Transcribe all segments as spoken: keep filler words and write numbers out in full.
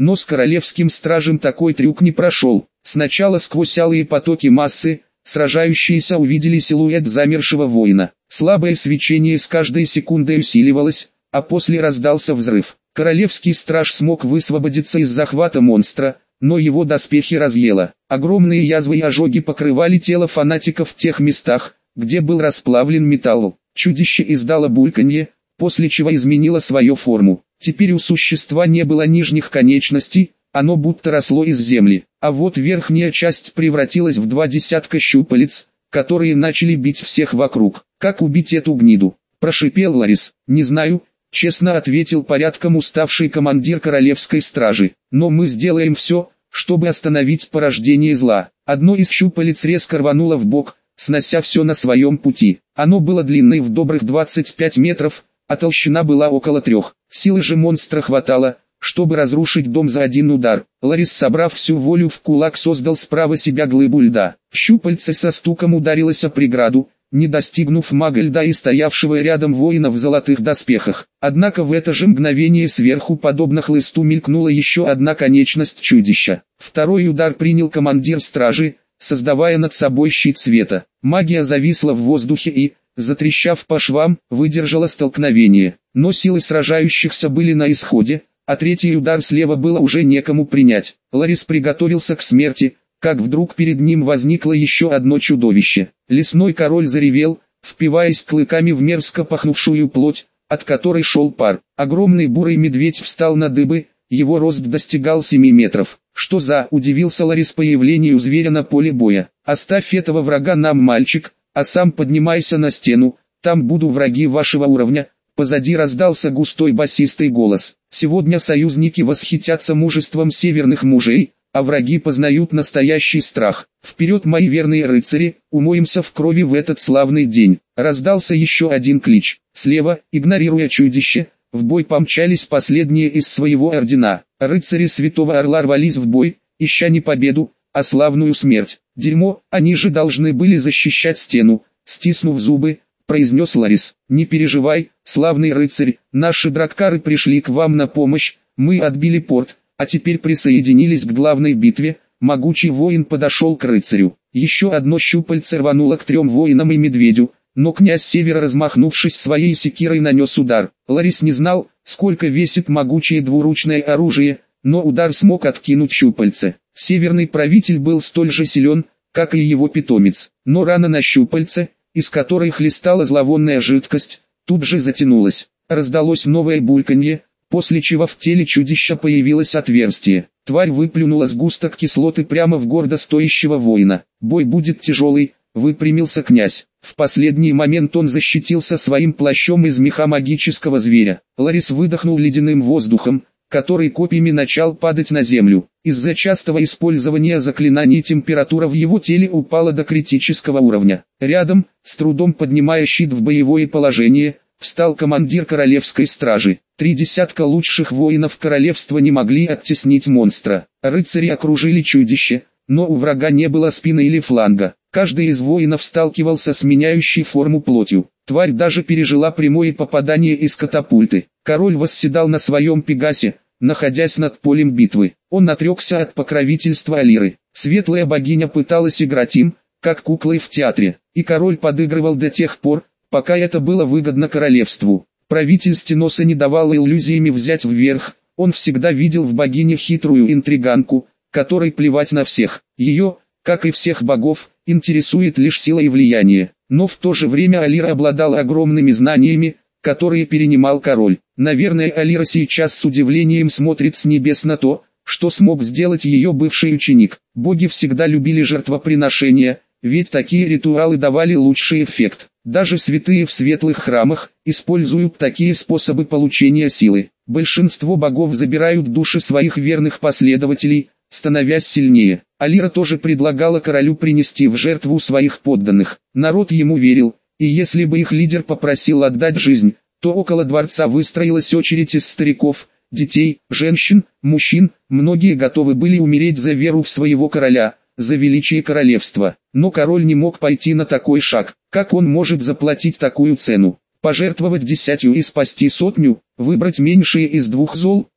Но с королевским стражем такой трюк не прошел. Сначала сквозь алые потоки массы, сражающиеся увидели силуэт замершего воина. Слабое свечение с каждой секундой усиливалось, а после раздался взрыв. Королевский страж смог высвободиться из захвата монстра, но его доспехи разъело. Огромные язвы и ожоги покрывали тело фанатиков в тех местах, где был расплавлен металл. Чудище издало бульканье, после чего изменило свою форму. Теперь у существа не было нижних конечностей, оно будто росло из земли. А вот верхняя часть превратилась в два десятка щупалец, которые начали бить всех вокруг. «Как убить эту гниду?» – прошипел Ларис. «Не знаю», – честно ответил порядком уставший командир королевской стражи. «Но мы сделаем все, чтобы остановить порождение зла». Одно из щупалец резко рвануло в бок, снося все на своем пути. Оно было длиной в добрых двадцать пять метров, а толщина была около трех. Силы же монстра хватало, чтобы разрушить дом за один удар. Ларис, собрав всю волю в кулак, создал справа себя глыбу льда. Щупальце со стуком ударилось о преграду, не достигнув мага льда и стоявшего рядом воина в золотых доспехах. Однако в это же мгновение сверху, подобно хлысту, мелькнула еще одна конечность чудища. Второй удар принял командир стражи, создавая над собой щит света. Магия зависла в воздухе и, затрещав по швам, выдержала столкновение. Но силы сражающихся были на исходе, а третий удар слева было уже некому принять. Ларис приготовился к смерти, как вдруг перед ним возникло еще одно чудовище. Лесной король заревел, впиваясь клыками в мерзко пахнувшую плоть, от которой шел пар. Огромный бурый медведь встал на дыбы, его рост достигал семи метров. «Что за?» – удивился Ларис появлению зверя на поле боя. «Оставь этого врага нам, мальчик, а сам поднимайся на стену, там буду враги вашего уровня». Позади раздался густой басистый голос. «Сегодня союзники восхитятся мужеством северных мужей, а враги познают настоящий страх. Вперед, мои верные рыцари, умоемся в крови в этот славный день!» Раздался еще один клич. Слева, игнорируя чудище, в бой помчались последние из своего ордена. Рыцари Святого Орла рвались в бой, ища не победу, а славную смерть. «Дерьмо, они же должны были защищать стену», стиснув зубы, произнес Ларис. «Не переживай, славный рыцарь, наши драккары пришли к вам на помощь, мы отбили порт, а теперь присоединились к главной битве». Могучий воин подошел к рыцарю. Еще одно щупальце рвануло к трем воинам и медведю, но князь Севера, размахнувшись своей секирой, нанес удар. Ларис не знал, сколько весит могучее двуручное оружие, но удар смог откинуть щупальце. Северный правитель был столь же силен, как и его питомец, но рана на щупальце, из которой хлестала зловонная жидкость, тут же затянулась. Раздалось новое бульканье, после чего в теле чудища появилось отверстие. Тварь выплюнула сгусток кислоты прямо в гордо стоящего воина. «Бой будет тяжелый», — выпрямился князь. В последний момент он защитился своим плащом из меха магического зверя. Ларис выдохнул ледяным воздухом, который копьями начал падать на землю. Из-за частого использования заклинаний температура в его теле упала до критического уровня. Рядом, с трудом поднимая щит в боевое положение, встал командир королевской стражи. Три десятка лучших воинов королевства не могли оттеснить монстра. Рыцари окружили чудище, но у врага не было спины или фланга. Каждый из воинов сталкивался с меняющей форму плотью. Тварь даже пережила прямое попадание из катапульты. Король восседал на своем пегасе, находясь над полем битвы. Он отрекся от покровительства Алиры. Светлая богиня пыталась играть им, как куклой в театре, и король подыгрывал до тех пор, пока это было выгодно королевству. Правитель Стеноса не давал иллюзиями взять вверх, он всегда видел в богине хитрую интриганку, которой плевать на всех. Ее, как и всех богов, интересует лишь сила и влияние. Но в то же время Алира обладала огромными знаниями, которые перенимал король. Наверное, Алира сейчас с удивлением смотрит с небес на то, что смог сделать ее бывший ученик. Боги всегда любили жертвоприношения, ведь такие ритуалы давали лучший эффект. Даже святые в светлых храмах используют такие способы получения силы. Большинство богов забирают души своих верных последователей, становясь сильнее. Алира тоже предлагала королю принести в жертву своих подданных. Народ ему верил, и если бы их лидер попросил отдать жизнь, то около дворца выстроилась очередь из стариков, детей, женщин, мужчин. Многие готовы были умереть за веру в своего короля, за величие королевства. Но король не мог пойти на такой шаг. Как он может заплатить такую цену? Пожертвовать десятью и спасти сотню, выбрать меньшее из двух зол?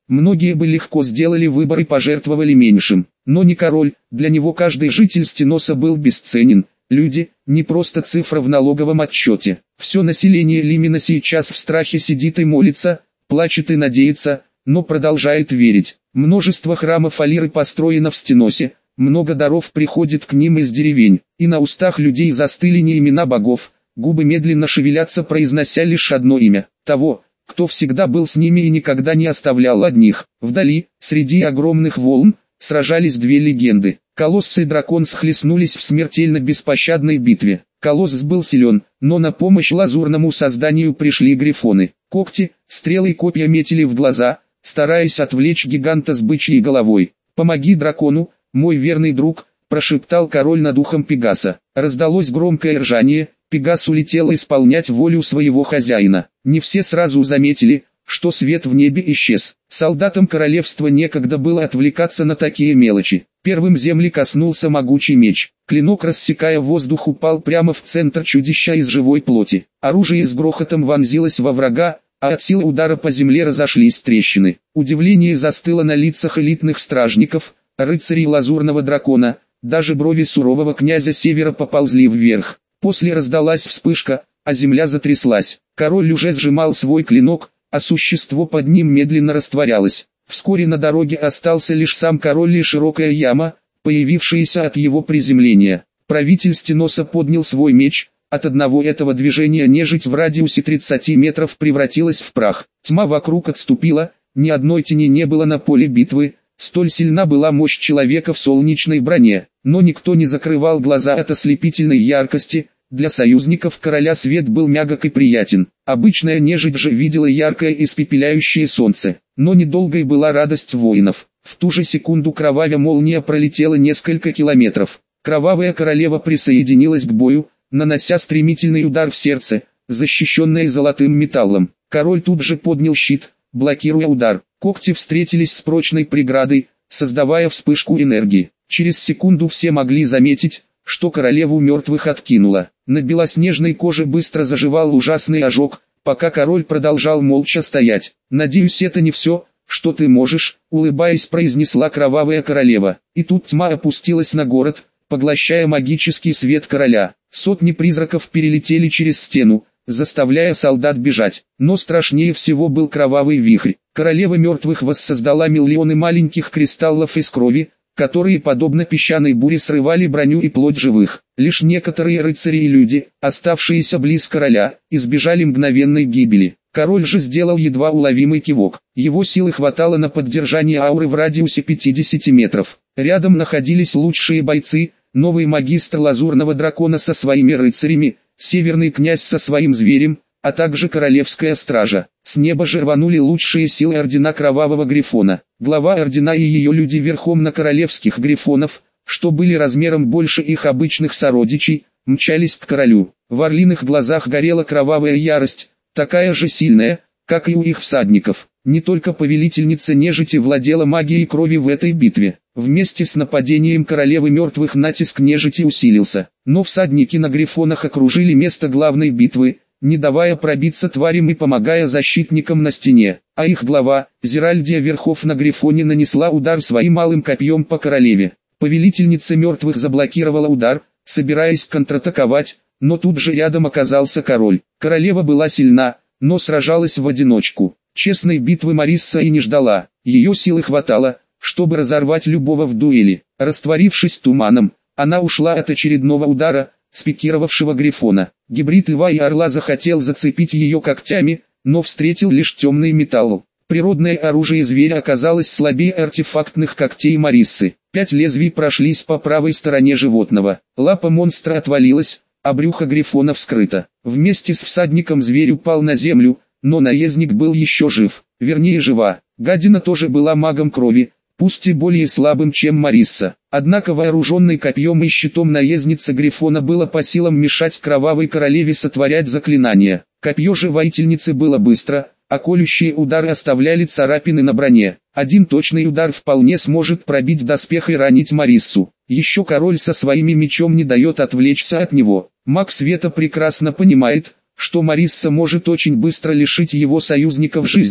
Многие бы легко сделали выбор и пожертвовали меньшим. Но не король, для него каждый житель Стеноса был бесценен. Люди, не просто цифра в налоговом отчете. Все население Лимена сейчас в страхе сидит и молится, плачет и надеется, но продолжает верить. Множество храмов Алиры построено в Стеносе, много даров приходит к ним из деревень, и на устах людей застыли не имена богов, губы медленно шевелятся, произнося лишь одно имя, того, кто всегда был с ними и никогда не оставлял одних. Вдали, среди огромных волн, сражались две легенды. Колосс и дракон схлестнулись в смертельно беспощадной битве. Колосс был силен, но на помощь лазурному созданию пришли грифоны. Когти, стрелы и копья метили в глаза, стараясь отвлечь гиганта с бычьей головой. «Помоги дракону, мой верный друг», — прошептал король над ухом Пегаса. Раздалось громкое ржание, Пегас улетел исполнять волю своего хозяина. Не все сразу заметили, что свет в небе исчез. Солдатам королевства некогда было отвлекаться на такие мелочи. Первым земли коснулся могучий меч. Клинок, рассекая воздух, упал прямо в центр чудища из живой плоти. Оружие с грохотом вонзилось во врага, а от силы удара по земле разошлись трещины. Удивление застыло на лицах элитных стражников, рыцарей лазурного дракона, даже брови сурового князя Севера поползли вверх. После раздалась вспышка, а земля затряслась. Король уже сжимал свой клинок, а существо под ним медленно растворялось. Вскоре на дороге остался лишь сам король и широкая яма, появившаяся от его приземления. Правитель Стеноса поднял свой меч, от одного этого движения нежить в радиусе тридцати метров превратилась в прах. Тьма вокруг отступила, ни одной тени не было на поле битвы, столь сильна была мощь человека в солнечной броне, но никто не закрывал глаза от ослепительной яркости. Для союзников короля свет был мягок и приятен. Обычная нежить же видела яркое испепеляющее солнце. Но недолгой была радость воинов. В ту же секунду кровавая молния пролетела несколько километров. Кровавая королева присоединилась к бою, нанося стремительный удар в сердце, защищенное золотым металлом. Король тут же поднял щит, блокируя удар. Когти встретились с прочной преградой, создавая вспышку энергии. Через секунду все могли заметить, что королеву мертвых откинуло. На белоснежной коже быстро заживал ужасный ожог, пока король продолжал молча стоять. «Надеюсь, это не все, что ты можешь», — улыбаясь, произнесла кровавая королева. И тут тьма опустилась на город, поглощая магический свет короля. Сотни призраков перелетели через стену, заставляя солдат бежать. Но страшнее всего был кровавый вихрь. Королева мертвых воссоздала миллионы маленьких кристаллов из крови, которые, подобно песчаной буре, срывали броню и плоть живых. Лишь некоторые рыцари и люди, оставшиеся близ короля, избежали мгновенной гибели. Король же сделал едва уловимый кивок. Его силы хватало на поддержание ауры в радиусе пятидесяти метров. Рядом находились лучшие бойцы, новый магистр лазурного дракона со своими рыцарями, северный князь со своим зверем, а также королевская стража. С неба же рванули лучшие силы ордена Кровавого Грифона. Глава ордена и ее люди верхом на королевских грифонов, что были размером больше их обычных сородичей, мчались к королю. В орлиных глазах горела кровавая ярость, такая же сильная, как и у их всадников. Не только повелительница нежити владела магией крови в этой битве. Вместе с нападением королевы мертвых натиск нежити усилился. Но всадники на грифонах окружили место главной битвы, не давая пробиться тварям и помогая защитникам на стене. А их глава, Зеральдия верхов на грифоне, нанесла удар своим малым копьем по королеве. Повелительница мертвых заблокировала удар, собираясь контратаковать, но тут же рядом оказался король. Королева была сильна, но сражалась в одиночку. Честной битвы Марисса и не ждала. Ее силы хватало, чтобы разорвать любого в дуэли. Растворившись туманом, она ушла от очередного удара, спикировавшего грифона. Гибрид льва и орла захотел зацепить ее когтями, но встретил лишь темный металл. Природное оружие зверя оказалось слабее артефактных когтей Мариссы. Пять лезвий прошлись по правой стороне животного. Лапа монстра отвалилась, а брюхо грифона вскрыто. Вместе с всадником зверь упал на землю, но наездник был еще жив, вернее жива. Гадина тоже была магом крови, пусть и более слабым, чем Марисса. Однако вооруженный копьем и щитом наездница грифона было по силам мешать кровавой королеве сотворять заклинания. Копье же воительницы было быстро, а колющие удары оставляли царапины на броне. Один точный удар вполне сможет пробить доспех и ранить Мариссу. Еще король со своими мечом не дает отвлечься от него. Маг света прекрасно понимает, что Марисса может очень быстро лишить его союзников жизни,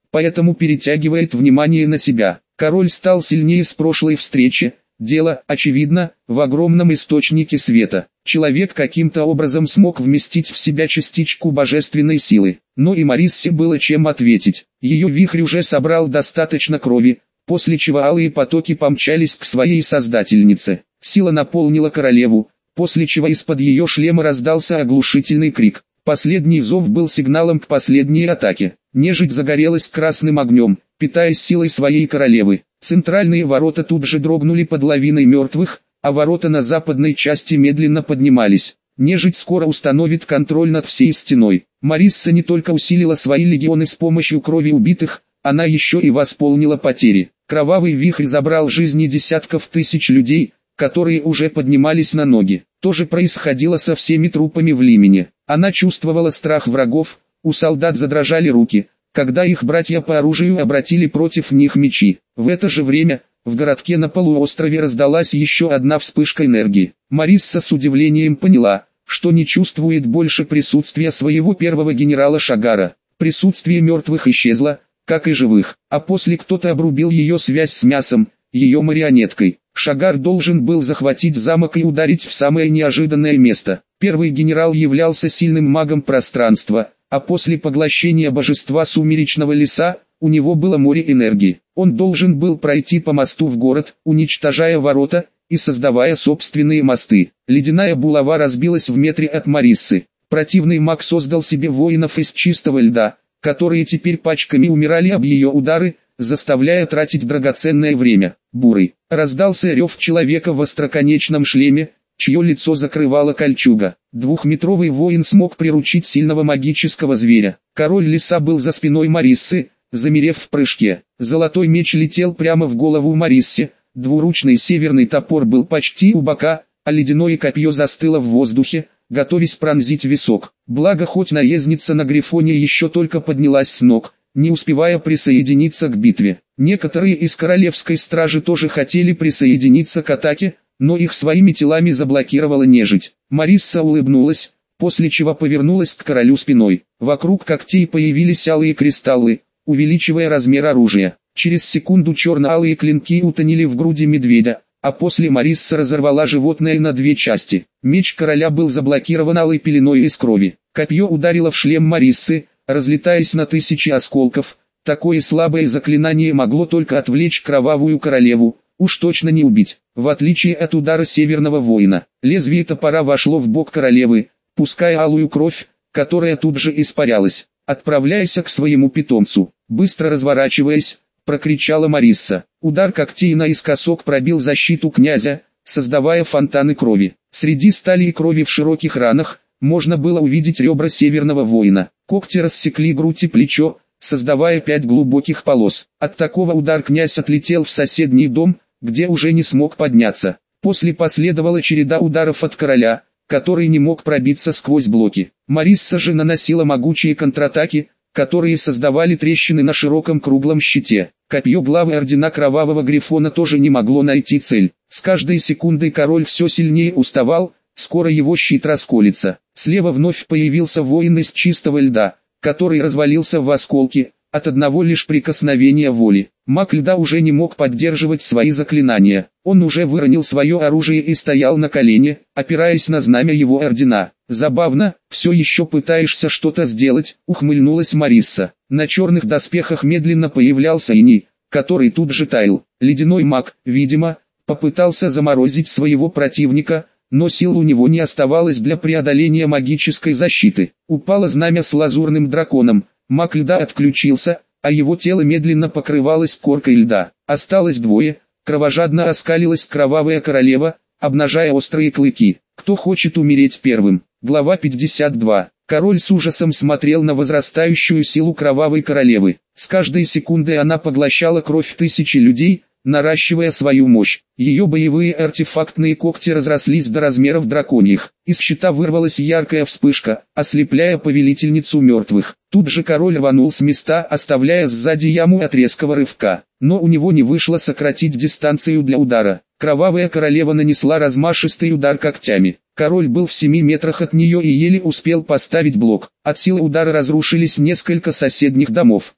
поэтому перетягивает внимание на себя. Король стал сильнее с прошлой встречи. Дело, очевидно, в огромном источнике света. Человек каким-то образом смог вместить в себя частичку божественной силы. Но и Мариссе было чем ответить. Ее вихрь уже собрал достаточно крови, после чего алые потоки помчались к своей создательнице. Сила наполнила королеву, после чего из-под ее шлема раздался оглушительный крик. Последний зов был сигналом к последней атаке. Нежить загорелась красным огнем, питаясь силой своей королевы. Центральные ворота тут же дрогнули под лавиной мертвых, а ворота на западной части медленно поднимались. Нежить скоро установит контроль над всей стеной. Марисса не только усилила свои легионы с помощью крови убитых, она еще и восполнила потери. Кровавый вихрь забрал жизни десятков тысяч людей, которые уже поднимались на ноги. То же происходило со всеми трупами в Лимене. Она чувствовала страх врагов, у солдат задрожали руки, когда их братья по оружию обратили против них мечи. В это же время, в городке на полуострове раздалась еще одна вспышка энергии. Марисса с удивлением поняла, что не чувствует больше присутствия своего первого генерала Шагара. Присутствие мертвых исчезло, как и живых, а после кто-то обрубил ее связь с мясом, ее марионеткой. Шагар должен был захватить замок и ударить в самое неожиданное место. Первый генерал являлся сильным магом пространства, а после поглощения божества сумеречного леса, у него было море энергии. Он должен был пройти по мосту в город, уничтожая ворота и создавая собственные мосты. Ледяная булава разбилась в метре от Мариссы. Противный маг создал себе воинов из чистого льда, которые теперь пачками умирали об ее удары, заставляя тратить драгоценное время. Бурый. Раздался рев человека в остроконечном шлеме, чье лицо закрывала кольчуга. Двухметровый воин смог приручить сильного магического зверя. Король леса был за спиной Мариссы, замерев в прыжке. Золотой меч летел прямо в голову Мариссе, двуручный северный топор был почти у бока, а ледяное копье застыло в воздухе, готовясь пронзить висок. Благо хоть наездница на Грифоне еще только поднялась с ног, не успевая присоединиться к битве. Некоторые из королевской стражи тоже хотели присоединиться к атаке, но их своими телами заблокировала нежить. Марисса улыбнулась, после чего повернулась к королю спиной. Вокруг когтей появились алые кристаллы, увеличивая размер оружия. Через секунду черно-алые клинки утонули в груди медведя, а после Марисса разорвала животное на две части. Меч короля был заблокирован алой пеленой из крови. Копье ударило в шлем Мариссы, разлетаясь на тысячи осколков. Такое слабое заклинание могло только отвлечь кровавую королеву, уж точно не убить. В отличие от удара северного воина, лезвие топора вошло в бок королевы, пуская алую кровь, которая тут же испарялась. «Отправляйся к своему питомцу», быстро разворачиваясь, прокричала Марисса. Удар когтей наискосок пробил защиту князя, создавая фонтаны крови. Среди стали и крови в широких ранах, можно было увидеть ребра северного воина. Когти рассекли грудь и плечо, создавая пять глубоких полос. От такого удара князь отлетел в соседний дом, где уже не смог подняться. После последовала череда ударов от короля, который не мог пробиться сквозь блоки. Марисса же наносила могучие контратаки, которые создавали трещины на широком круглом щите. Копье главы ордена Кровавого Грифона тоже не могло найти цель. С каждой секундой король все сильнее уставал, скоро его щит расколется. Слева вновь появился воин из чистого льда, который развалился в осколки, от одного лишь прикосновения воли. Маг льда уже не мог поддерживать свои заклинания. Он уже выронил свое оружие и стоял на колене, опираясь на знамя его ордена. «Забавно, все еще пытаешься что-то сделать», — ухмыльнулась Марисса. На черных доспехах медленно появлялся иней, который тут же таял. Ледяной маг, видимо, попытался заморозить своего противника, но сил у него не оставалось для преодоления магической защиты. Упало знамя с лазурным драконом, маг льда отключился, а его тело медленно покрывалось коркой льда. Осталось двое, кровожадно оскалилась кровавая королева, обнажая острые клыки. Кто хочет умереть первым? Глава пятьдесят два. Король с ужасом смотрел на возрастающую силу кровавой королевы. С каждой секундой она поглощала кровь тысячи людей, наращивая свою мощь. Ее боевые артефактные когти разрослись до размеров драконьих. Из щита вырвалась яркая вспышка, ослепляя повелительницу мертвых. Тут же король рванул с места, оставляя сзади яму от резкого рывка. Но у него не вышло сократить дистанцию для удара. Кровавая королева нанесла размашистый удар когтями. Король был в семи метрах от нее и еле успел поставить блок. От силы удара разрушились несколько соседних домов.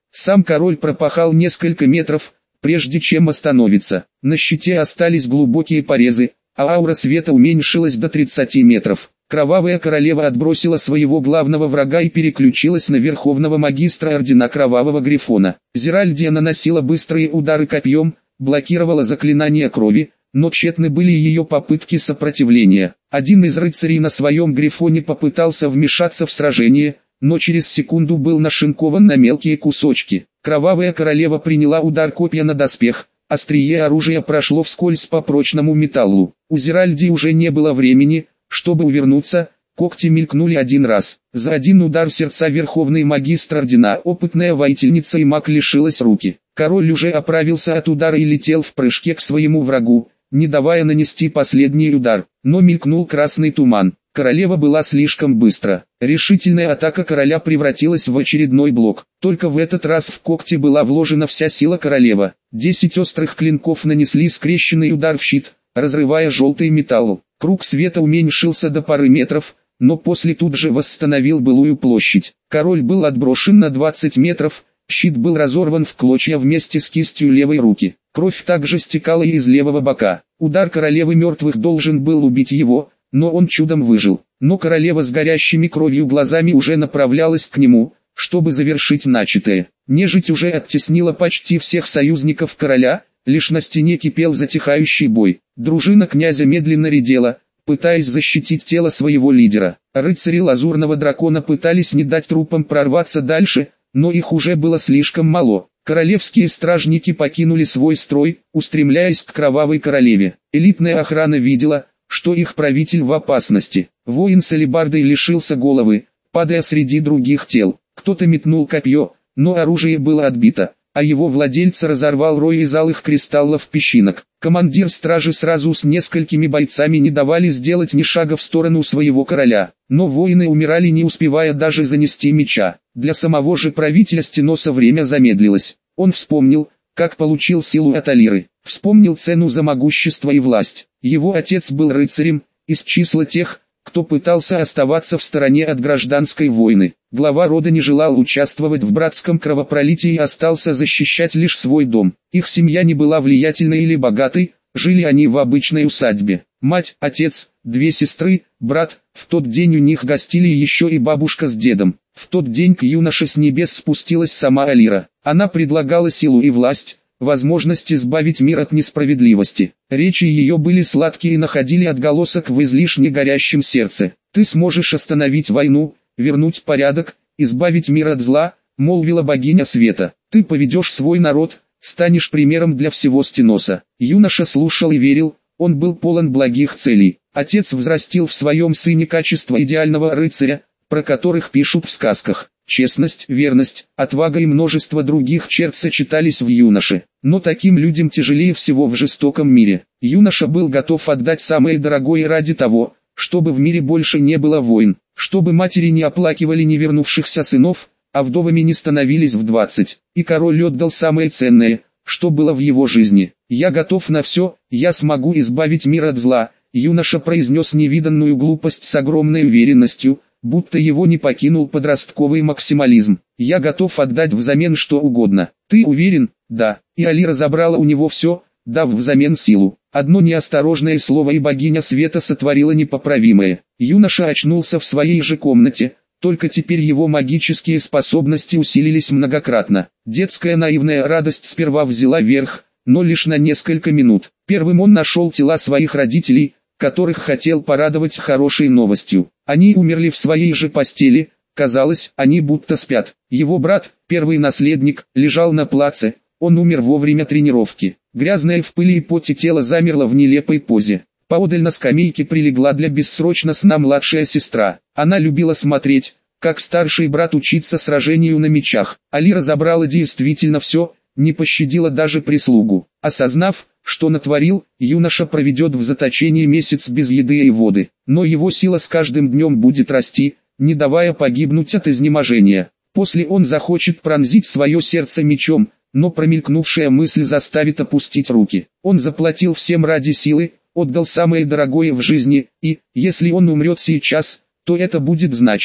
Сам король пропахал несколько метров, прежде чем остановиться. На щите остались глубокие порезы, а аура света уменьшилась до тридцати метров. Кровавая королева отбросила своего главного врага и переключилась на верховного магистра ордена Кровавого Грифона. Зеральдия наносила быстрые удары копьем, блокировала заклинания крови, но тщетны были ее попытки сопротивления. Один из рыцарей на своем грифоне попытался вмешаться в сражение, но через секунду был нашинкован на мелкие кусочки. Кровавая королева приняла удар копья на доспех, острие оружия прошло вскользь по прочному металлу. У Зеральдии уже не было времени, чтобы увернуться, когти мелькнули один раз. За один удар сердца верховный магистр ордена, опытная воительница и маг, лишилась руки. Король уже оправился от удара и летел в прыжке к своему врагу, не давая нанести последний удар, но мелькнул красный туман. Королева была слишком быстра. Решительная атака короля превратилась в очередной блок. Только в этот раз в когти была вложена вся сила королевы. Десять острых клинков нанесли скрещенный удар в щит, разрывая желтый металл. Круг света уменьшился до пары метров, но после тут же восстановил былую площадь. Король был отброшен на двадцать метров, щит был разорван в клочья вместе с кистью левой руки. Кровь также стекала и из левого бока. Удар королевы мертвых должен был убить его, но он чудом выжил. Но королева с горящими кровью глазами уже направлялась к нему, чтобы завершить начатое. Нежить уже оттеснила почти всех союзников короля, лишь на стене кипел затихающий бой. Дружина князя медленно редела, пытаясь защитить тело своего лидера. Рыцари лазурного дракона пытались не дать трупам прорваться дальше, но их уже было слишком мало. Королевские стражники покинули свой строй, устремляясь к кровавой королеве. Элитная охрана видела, что их правитель в опасности. Воин с алебардой лишился головы, падая среди других тел. Кто-то метнул копье, но оружие было отбито, а его владельца разорвал рой из алых кристаллов песчинок. Командир стражи сразу с несколькими бойцами не давали сделать ни шага в сторону своего короля, но воины умирали, не успевая даже занести меча. Для самого же правителя Стеноса время замедлилось. Он вспомнил, как получил силу от Алиры, вспомнил цену за могущество и власть. Его отец был рыцарем, из числа тех, кто пытался оставаться в стороне от гражданской войны. Глава рода не желал участвовать в братском кровопролитии и остался защищать лишь свой дом. Их семья не была влиятельной или богатой, жили они в обычной усадьбе. Мать, отец, две сестры, брат, в тот день у них гостили еще и бабушка с дедом. В тот день к юноше с небес спустилась сама Алира. Она предлагала силу и власть, возможность избавить мир от несправедливости. Речи ее были сладкие и находили отголосок в излишне горящем сердце. «Ты сможешь остановить войну, вернуть порядок, избавить мир от зла», — молвила богиня света. «Ты поведешь свой народ, станешь примером для всего Стеноса». Юноша слушал и верил, он был полон благих целей. Отец взрастил в своем сыне качество идеального рыцаря, про которых пишут в сказках. Честность, верность, отвага и множество других черт сочетались в юноше. Но таким людям тяжелее всего в жестоком мире. Юноша был готов отдать самое дорогое ради того, чтобы в мире больше не было войн, чтобы матери не оплакивали невернувшихся сынов, а вдовами не становились в двадцать. И король отдал самое ценное, что было в его жизни. «Я готов на все, я смогу избавить мир от зла», — юноша произнес невиданную глупость с огромной уверенностью, будто его не покинул подростковый максимализм. «Я готов отдать взамен что угодно». «Ты уверен?» «Да». И Алира забрала у него все, дав взамен силу. Одно неосторожное слово и богиня света сотворила непоправимое. Юноша очнулся в своей же комнате, только теперь его магические способности усилились многократно. Детская наивная радость сперва взяла верх, но лишь на несколько минут. Первым он нашел тела своих родителей, которых хотел порадовать хорошей новостью. Они умерли в своей же постели, казалось, они будто спят. Его брат, первый наследник, лежал на плаце, он умер во время тренировки. Грязное в пыли и поте тело замерло в нелепой позе. Поодаль на скамейке прилегла для бессрочно сна младшая сестра. Она любила смотреть, как старший брат учится сражению на мечах. Алира забрала действительно все, не пощадила даже прислугу. Осознав, что натворил, юноша проведет в заточении месяц без еды и воды. Но его сила с каждым днем будет расти, не давая погибнуть от изнеможения. После он захочет пронзить свое сердце мечом, но промелькнувшая мысль заставит опустить руки. Он заплатил всем ради силы, отдал самое дорогое в жизни, и, если он умрет сейчас, то это будет значит,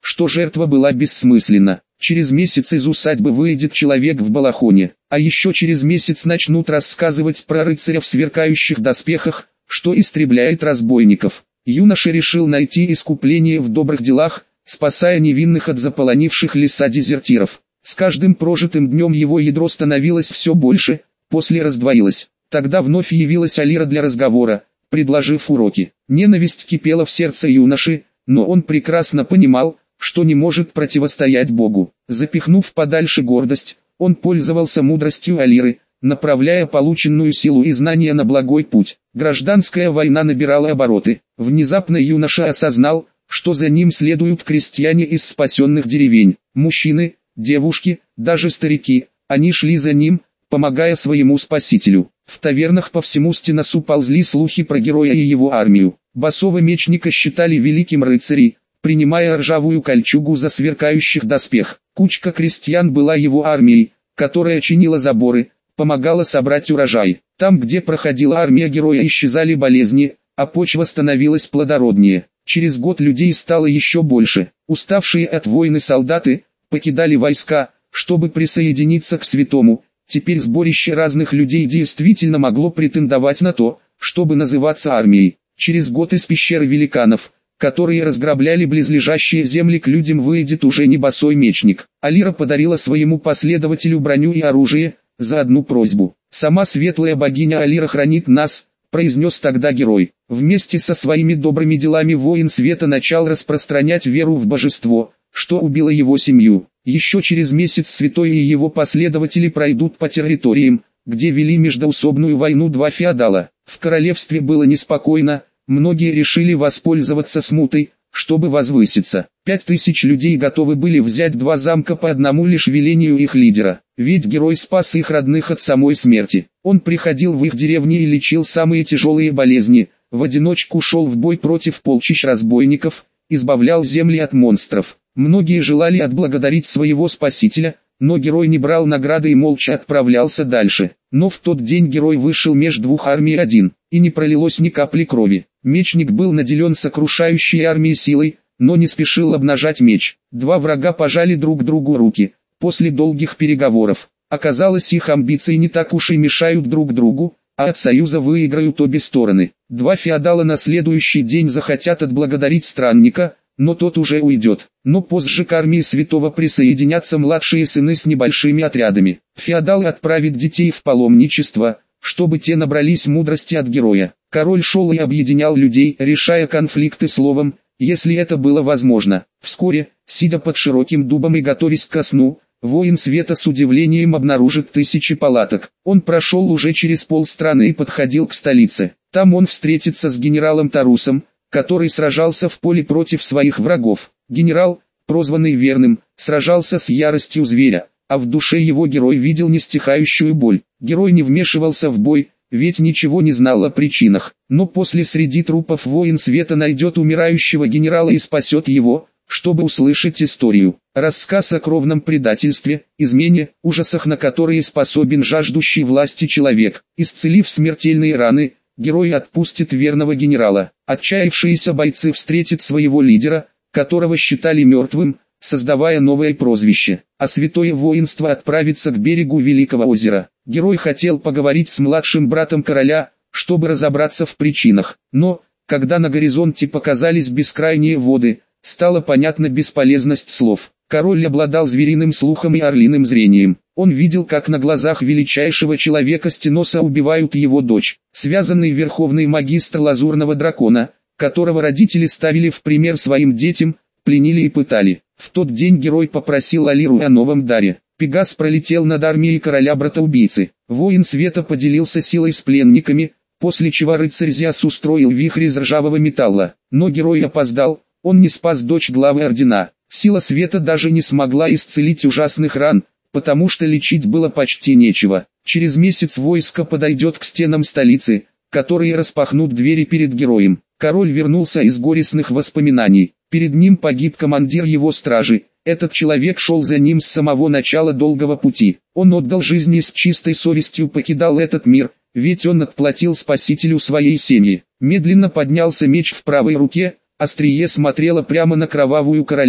что жертва была бессмысленна. Через месяц из усадьбы выйдет человек в балахоне, а еще через месяц начнут рассказывать про рыцаря в сверкающих доспехах, что истребляет разбойников. Юноша решил найти искупление в добрых делах, спасая невинных от заполонивших леса дезертиров. С каждым прожитым днем его ядро становилось все больше, после раздвоилось. Тогда вновь явилась Алира для разговора, предложив уроки. Ненависть кипела в сердце юноши, но он прекрасно понимал, что не может противостоять Богу. Запихнув подальше гордость, он пользовался мудростью Алиры, направляя полученную силу и знания на благой путь. Гражданская война набирала обороты. Внезапно юноша осознал, что за ним следуют крестьяне из спасенных деревень. Мужчины, девушки, даже старики, они шли за ним, помогая своему спасителю. В тавернах по всему Стеносу ползли слухи про героя и его армию. Босого мечника считали великим рыцарем, принимая ржавую кольчугу за сверкающих доспех. Кучка крестьян была его армией, которая чинила заборы, помогала собрать урожай. Там, где проходила армия героя, исчезали болезни, а почва становилась плодороднее. Через год людей стало еще больше. Уставшие от войны солдаты покидали войска, чтобы присоединиться к святому. Теперь сборище разных людей действительно могло претендовать на то, чтобы называться армией. Через год из пещеры великанов, которые разграбляли близлежащие земли, к людям выйдет уже не босой мечник. Алира подарила своему последователю броню и оружие, за одну просьбу. «Сама светлая богиня Алира хранит нас», — произнес тогда герой. Вместе со своими добрыми делами воин света начал распространять веру в божество, что убило его семью. Еще через месяц святой и его последователи пройдут по территориям, где вели междоусобную войну два феодала. В королевстве было неспокойно, многие решили воспользоваться смутой, чтобы возвыситься. Пять тысяч людей готовы были взять два замка по одному лишь велению их лидера. Ведь герой спас их родных от самой смерти. Он приходил в их деревни и лечил самые тяжелые болезни, в одиночку шел в бой против полчищ разбойников, избавлял земли от монстров. Многие желали отблагодарить своего спасителя, но герой не брал награды и молча отправлялся дальше. Но в тот день герой вышел меж двух армий один, и не пролилось ни капли крови. Мечник был наделен сокрушающей армией силой, но не спешил обнажать меч. Два врага пожали друг другу руки. После долгих переговоров, оказалось, их амбиции не так уж и мешают друг другу, а от союза выиграют обе стороны. Два феодала на следующий день захотят отблагодарить странника, но тот уже уйдет. Но позже к армии святого присоединятся младшие сыны с небольшими отрядами. Феодалы отправят детей в паломничество, чтобы те набрались мудрости от героя. Король шел и объединял людей, решая конфликты словом, если это было возможно. Вскоре, сидя под широким дубом и готовясь ко сну, воин света с удивлением обнаружит тысячи палаток. Он прошел уже через полстраны и подходил к столице. Там он встретится с генералом Тарусом, который сражался в поле против своих врагов. Генерал, прозванный Верным, сражался с яростью зверя, а в душе его герой видел нестихающую боль. Герой не вмешивался в бой, ведь ничего не знал о причинах. Но после среди трупов воин света найдет умирающего генерала и спасет его, чтобы услышать историю. Рассказ о кровном предательстве, измене, ужасах, на которые способен жаждущий власти человек. Исцелив смертельные раны, герой отпустит верного генерала. Отчаявшиеся бойцы встретят своего лидера, которого считали мертвым, создавая новое прозвище. А святое воинство отправится к берегу Великого озера. Герой хотел поговорить с младшим братом короля, чтобы разобраться в причинах. Но, когда на горизонте показались бескрайние воды, стала понятна бесполезность слов. Король обладал звериным слухом и орлиным зрением. Он видел, как на глазах величайшего человека Стеноса убивают его дочь. Связанный верховный магистр лазурного дракона, которого родители ставили в пример своим детям, пленили и пытали. В тот день герой попросил Алиру о новом даре. Пегас пролетел над армией короля брата-убийцы. Воин света поделился силой с пленниками, после чего рыцарь Зиас устроил вихрь из ржавого металла. Но герой опоздал, он не спас дочь главы ордена. Сила света даже не смогла исцелить ужасных ран, потому что лечить было почти нечего. Через месяц войско подойдет к стенам столицы, которые распахнут двери перед героем. Король вернулся из горестных воспоминаний. Перед ним погиб командир его стражи. Этот человек шел за ним с самого начала долгого пути. Он отдал жизнь и с чистой совестью покидал этот мир, ведь он отплатил спасителю своей семьи. Медленно поднялся меч в правой руке, острие смотрело прямо на кровавую королеву.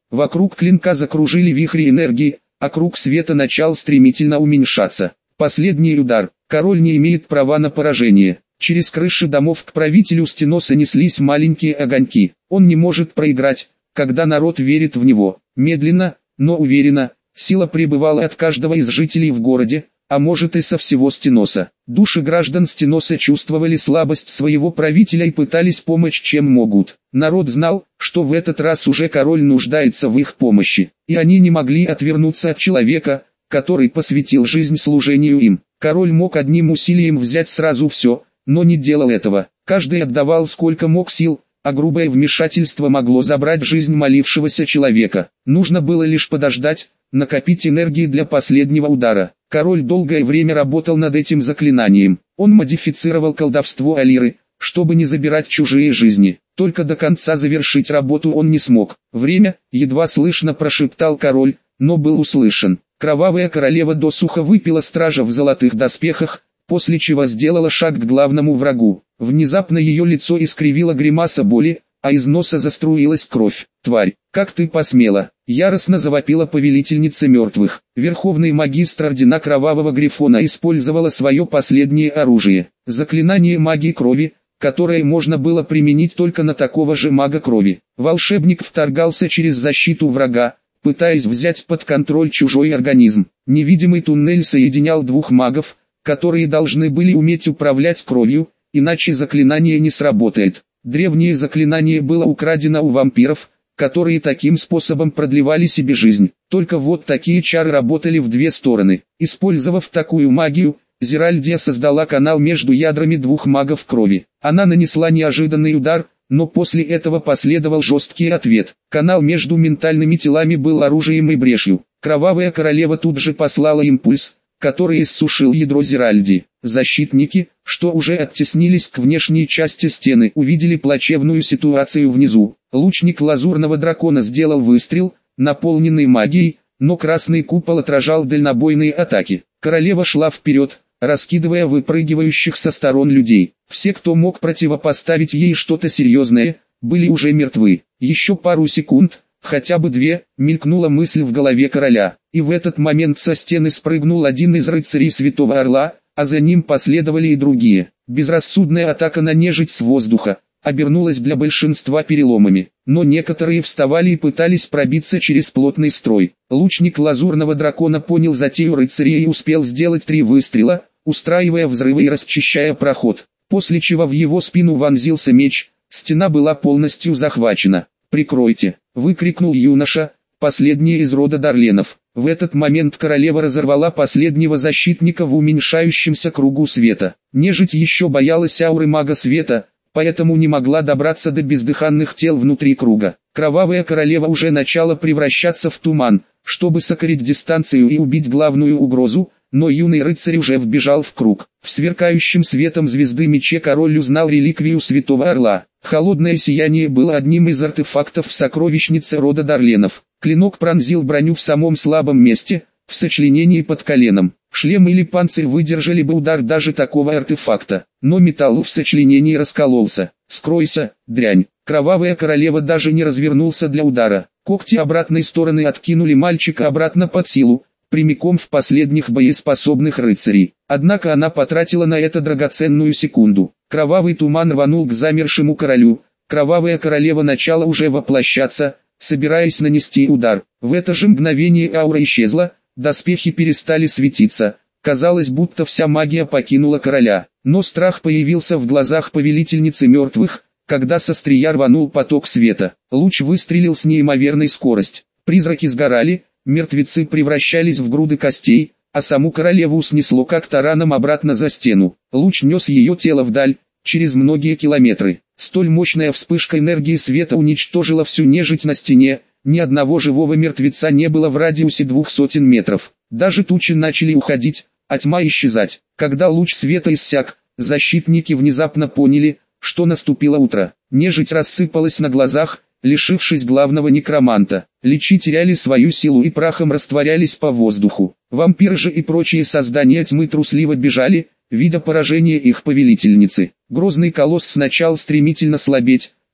Вокруг клинка закружили вихри энергии, а круг света начал стремительно уменьшаться. Последний удар. Король не имеет права на поражение. Через крыши домов к правителю Стеноса неслись маленькие огоньки. Он не может проиграть, когда народ верит в него. Медленно, но уверенно, сила прибывала от каждого из жителей в городе, а может и со всего Стеноса. Души граждан Стеноса чувствовали слабость своего правителя и пытались помочь чем могут. Народ знал, что в этот раз уже король нуждается в их помощи, и они не могли отвернуться от человека, который посвятил жизнь служению им. Король мог одним усилием взять сразу все, но не делал этого. Каждый отдавал сколько мог сил, а грубое вмешательство могло забрать жизнь молившегося человека. Нужно было лишь подождать, накопить энергии для последнего удара. Король долгое время работал над этим заклинанием. Он модифицировал колдовство Алиры, чтобы не забирать чужие жизни. Только до конца завершить работу он не смог. «Время», едва слышно прошептал король, но был услышан. Кровавая королева досуха выпила стража в золотых доспехах, после чего сделала шаг к главному врагу. Внезапно ее лицо искривило гримаса боли, а из носа заструилась кровь. «Тварь, как ты посмела!» — яростно завопила повелительница мертвых. Верховный магистр ордена Кровавого Грифона использовала свое последнее оружие — заклинание магии крови, которое можно было применить только на такого же мага крови. Волшебник вторгался через защиту врага, пытаясь взять под контроль чужой организм. Невидимый туннель соединял двух магов, которые должны были уметь управлять кровью, иначе заклинание не сработает. Древнее заклинание было украдено у вампиров, которые таким способом продлевали себе жизнь. Только вот такие чары работали в две стороны. Использовав такую магию, Зеральдия создала канал между ядрами двух магов крови. Она нанесла неожиданный удар, но после этого последовал жесткий ответ. Канал между ментальными телами был оружием и брешью. Кровавая королева тут же послала импульс, который иссушил ядро Зеральди. Защитники, что уже оттеснились к внешней части стены, увидели плачевную ситуацию внизу. Лучник лазурного дракона сделал выстрел, наполненный магией, но красный купол отражал дальнобойные атаки. Королева шла вперед, раскидывая выпрыгивающих со сторон людей. Все, кто мог противопоставить ей что-то серьезное, были уже мертвы. Еще пару секунд, хотя бы две, мелькнула мысль в голове короля, и в этот момент со стены спрыгнул один из рыцарей Святого Орла, а за ним последовали и другие. Безрассудная атака на нежить с воздуха обернулась для большинства переломами, но некоторые вставали и пытались пробиться через плотный строй. Лучник лазурного дракона понял затею рыцаря и успел сделать три выстрела, устраивая взрывы и расчищая проход, после чего в его спину вонзился меч, стена была полностью захвачена. «Прикройте!» — выкрикнул юноша, последний из рода Дарленов. В этот момент королева разорвала последнего защитника в уменьшающемся кругу света. Нежить еще боялась ауры мага света, поэтому не могла добраться до бездыханных тел внутри круга. Кровавая королева уже начала превращаться в туман, чтобы сократить дистанцию и убить главную угрозу, но юный рыцарь уже вбежал в круг. В сверкающем светом звезды мече король узнал реликвию Святого Орла. Холодное сияние было одним из артефактов в сокровищнице рода Дарленов. Клинок пронзил броню в самом слабом месте, в сочленении под коленом. Шлем или панцирь выдержали бы удар даже такого артефакта, но металл в сочленении раскололся. «Скройся, дрянь!» Кровавая королева даже не развернулся для удара. Когти обратной стороны откинули мальчика обратно под силу, прямиком в последних боеспособных рыцарей. Однако она потратила на это драгоценную секунду. Кровавый туман рванул к замершему королю. Кровавая королева начала уже воплощаться, собираясь нанести удар. В это же мгновение аура исчезла, доспехи перестали светиться. Казалось, будто вся магия покинула короля. Но страх появился в глазах повелительницы мертвых, когда со острия рванул поток света. Луч выстрелил с неимоверной скоростью. Призраки сгорали, мертвецы превращались в груды костей, а саму королеву снесло как тараном обратно за стену. Луч нес ее тело вдаль, через многие километры. Столь мощная вспышка энергии света уничтожила всю нежить на стене, ни одного живого мертвеца не было в радиусе двух сотен метров. Даже тучи начали уходить, а тьма исчезать. Когда луч света иссяк, защитники внезапно поняли, что наступило утро. Нежить рассыпалась на глазах, лишившись главного некроманта. Личи теряли свою силу и прахом растворялись по воздуху. Вампиры же и прочие создания тьмы трусливо бежали, видя поражение их повелительницы. Грозный колосс начал стремительно слабеть,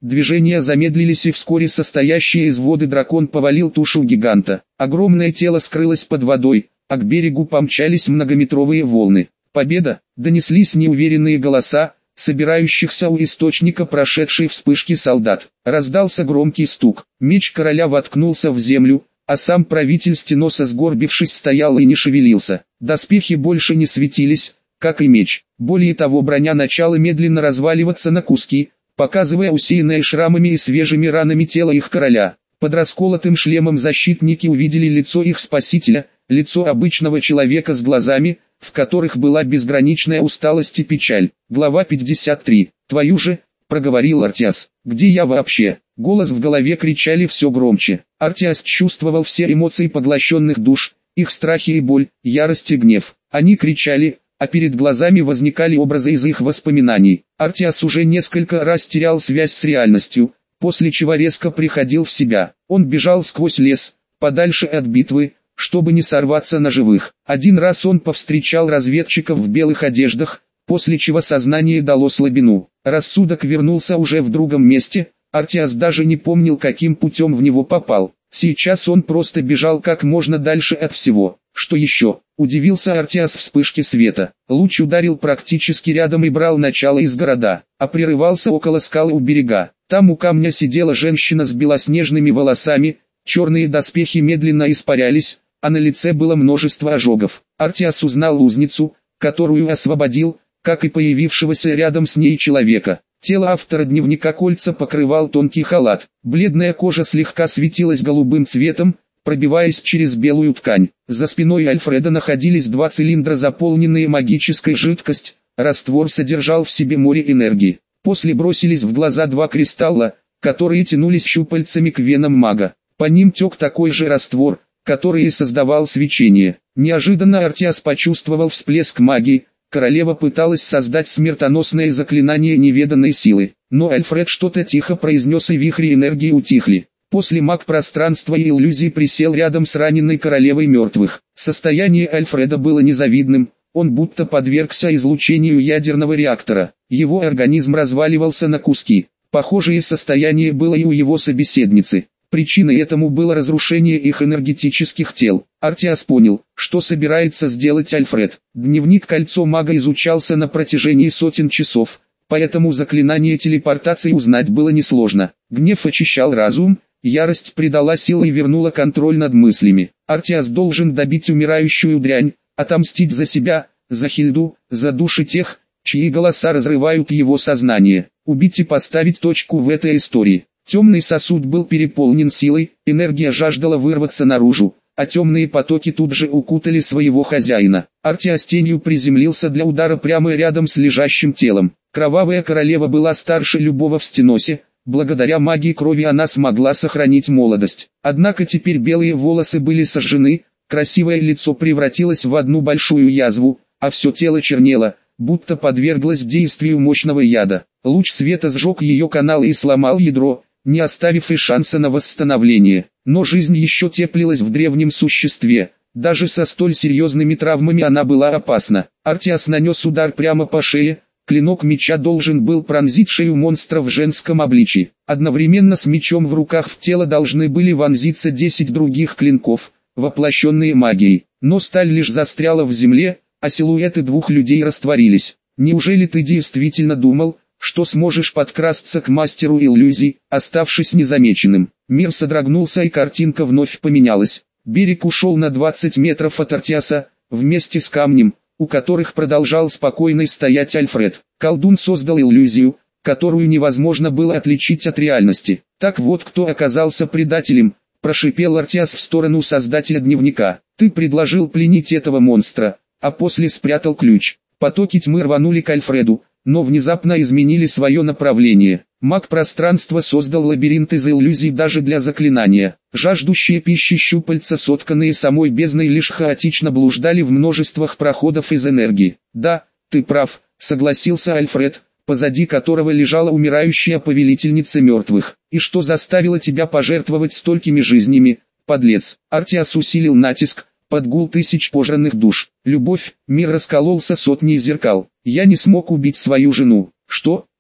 Движения замедлились, и вскоре состоящий из воды дракон повалил тушу гиганта. Огромное тело скрылось под водой, а к берегу помчались многометровые волны. «Победа!» — донеслись неуверенные голоса собирающихся у источника прошедшей вспышки солдат. Раздался громкий стук. Меч короля воткнулся в землю, а сам правитель Стеноса, сгорбившись, стоял и не шевелился. Доспехи больше не светились, как и меч. Более того, броня начала медленно разваливаться на куски, показывая усеянное шрамами и свежими ранами тело их короля. Под расколотым шлемом защитники увидели лицо их спасителя, лицо обычного человека с глазами, в которых была безграничная усталость и печаль. Глава пятьдесят три. «Твою же!» — проговорил Артиас. «Где я вообще?» Голос в голове кричали все громче. Артиас чувствовал все эмоции поглощенных душ, их страхи и боль, ярость и гнев. Они кричали, а перед глазами возникали образы из их воспоминаний. Артиас уже несколько раз терял связь с реальностью, после чего резко приходил в себя. Он бежал сквозь лес, подальше от битвы, чтобы не сорваться на живых. Один раз он повстречал разведчиков в белых одеждах, после чего сознание дало слабину. Рассудок вернулся уже в другом месте, Артиас даже не помнил, каким путем в него попал. Сейчас он просто бежал как можно дальше от всего. Что еще? Удивился Артиас вспышке света. Луч ударил практически рядом и брал начало из города, а прерывался около скалы у берега. Там у камня сидела женщина с белоснежными волосами, черные доспехи медленно испарялись, а на лице было множество ожогов. Артиас узнал узницу, которую освободил, как и появившегося рядом с ней человека. Тело автора дневника кольца покрывал тонкий халат. Бледная кожа слегка светилась голубым цветом, пробиваясь через белую ткань. За спиной Альфреда находились два цилиндра, заполненные магической жидкостью. Раствор содержал в себе море энергии. После бросились в глаза два кристалла, которые тянулись щупальцами к венам мага. По ним тек такой же раствор, который и создавал свечение. Неожиданно Артиас почувствовал всплеск магии. Королева пыталась создать смертоносное заклинание неведанной силы, но Альфред что-то тихо произнес, и вихри энергии утихли. После маг пространства и иллюзий присел рядом с раненой королевой мертвых. Состояние Альфреда было незавидным, он будто подвергся излучению ядерного реактора. Его организм разваливался на куски. Похожее состояние было и у его собеседницы. Причиной этому было разрушение их энергетических тел. Артиас понял, что собирается сделать Альфред. Дневник «Кольцо мага» изучался на протяжении сотен часов, поэтому заклинание телепортации узнать было несложно. Гнев очищал разум, ярость придала силы и вернула контроль над мыслями. Артиас должен добить умирающую дрянь, отомстить за себя, за Хильду, за души тех, чьи голоса разрывают его сознание. Убить и поставить точку в этой истории. Темный сосуд был переполнен силой, энергия жаждала вырваться наружу, а темные потоки тут же укутали своего хозяина. Артиас тенью приземлился для удара прямо рядом с лежащим телом. Кровавая королева была старше любого в Стеносе, благодаря магии крови она смогла сохранить молодость. Однако теперь белые волосы были сожжены, красивое лицо превратилось в одну большую язву, а все тело чернело, будто подверглось действию мощного яда. Луч света сжег ее канал и сломал ядро, не оставив и шанса на восстановление. Но жизнь еще теплилась в древнем существе. Даже со столь серьезными травмами она была опасна. Артиас нанес удар прямо по шее. Клинок меча должен был пронзить шею монстра в женском обличии. Одновременно с мечом в руках в тело должны были вонзиться десять других клинков, воплощенные магией. Но сталь лишь застряла в земле, а силуэты двух людей растворились. «Неужели ты действительно думал, что сможешь подкрасться к мастеру иллюзий, оставшись незамеченным?» Мир содрогнулся, и картинка вновь поменялась. Берег ушел на двадцать метров от Артиаса, вместе с камнем, у которых продолжал спокойно стоять Альфред. Колдун создал иллюзию, которую невозможно было отличить от реальности. «Так вот кто оказался предателем», – прошипел Артиас в сторону создателя дневника. «Ты предложил пленить этого монстра, а после спрятал ключ». Потоки тьмы рванули к Альфреду, но внезапно изменили свое направление. Маг пространства создал лабиринт из иллюзий даже для заклинания. Жаждущие пищи щупальца, сотканные самой бездной, лишь хаотично блуждали в множествах проходов из энергии. «Да, ты прав», — согласился Альфред, позади которого лежала умирающая повелительница мертвых. «И что заставило тебя пожертвовать столькими жизнями, подлец?» Артиас усилил натиск, под гул тысяч пожранных душ. «Любовь», мир раскололся сотней зеркал. «Я не смог убить свою жену». «Что?»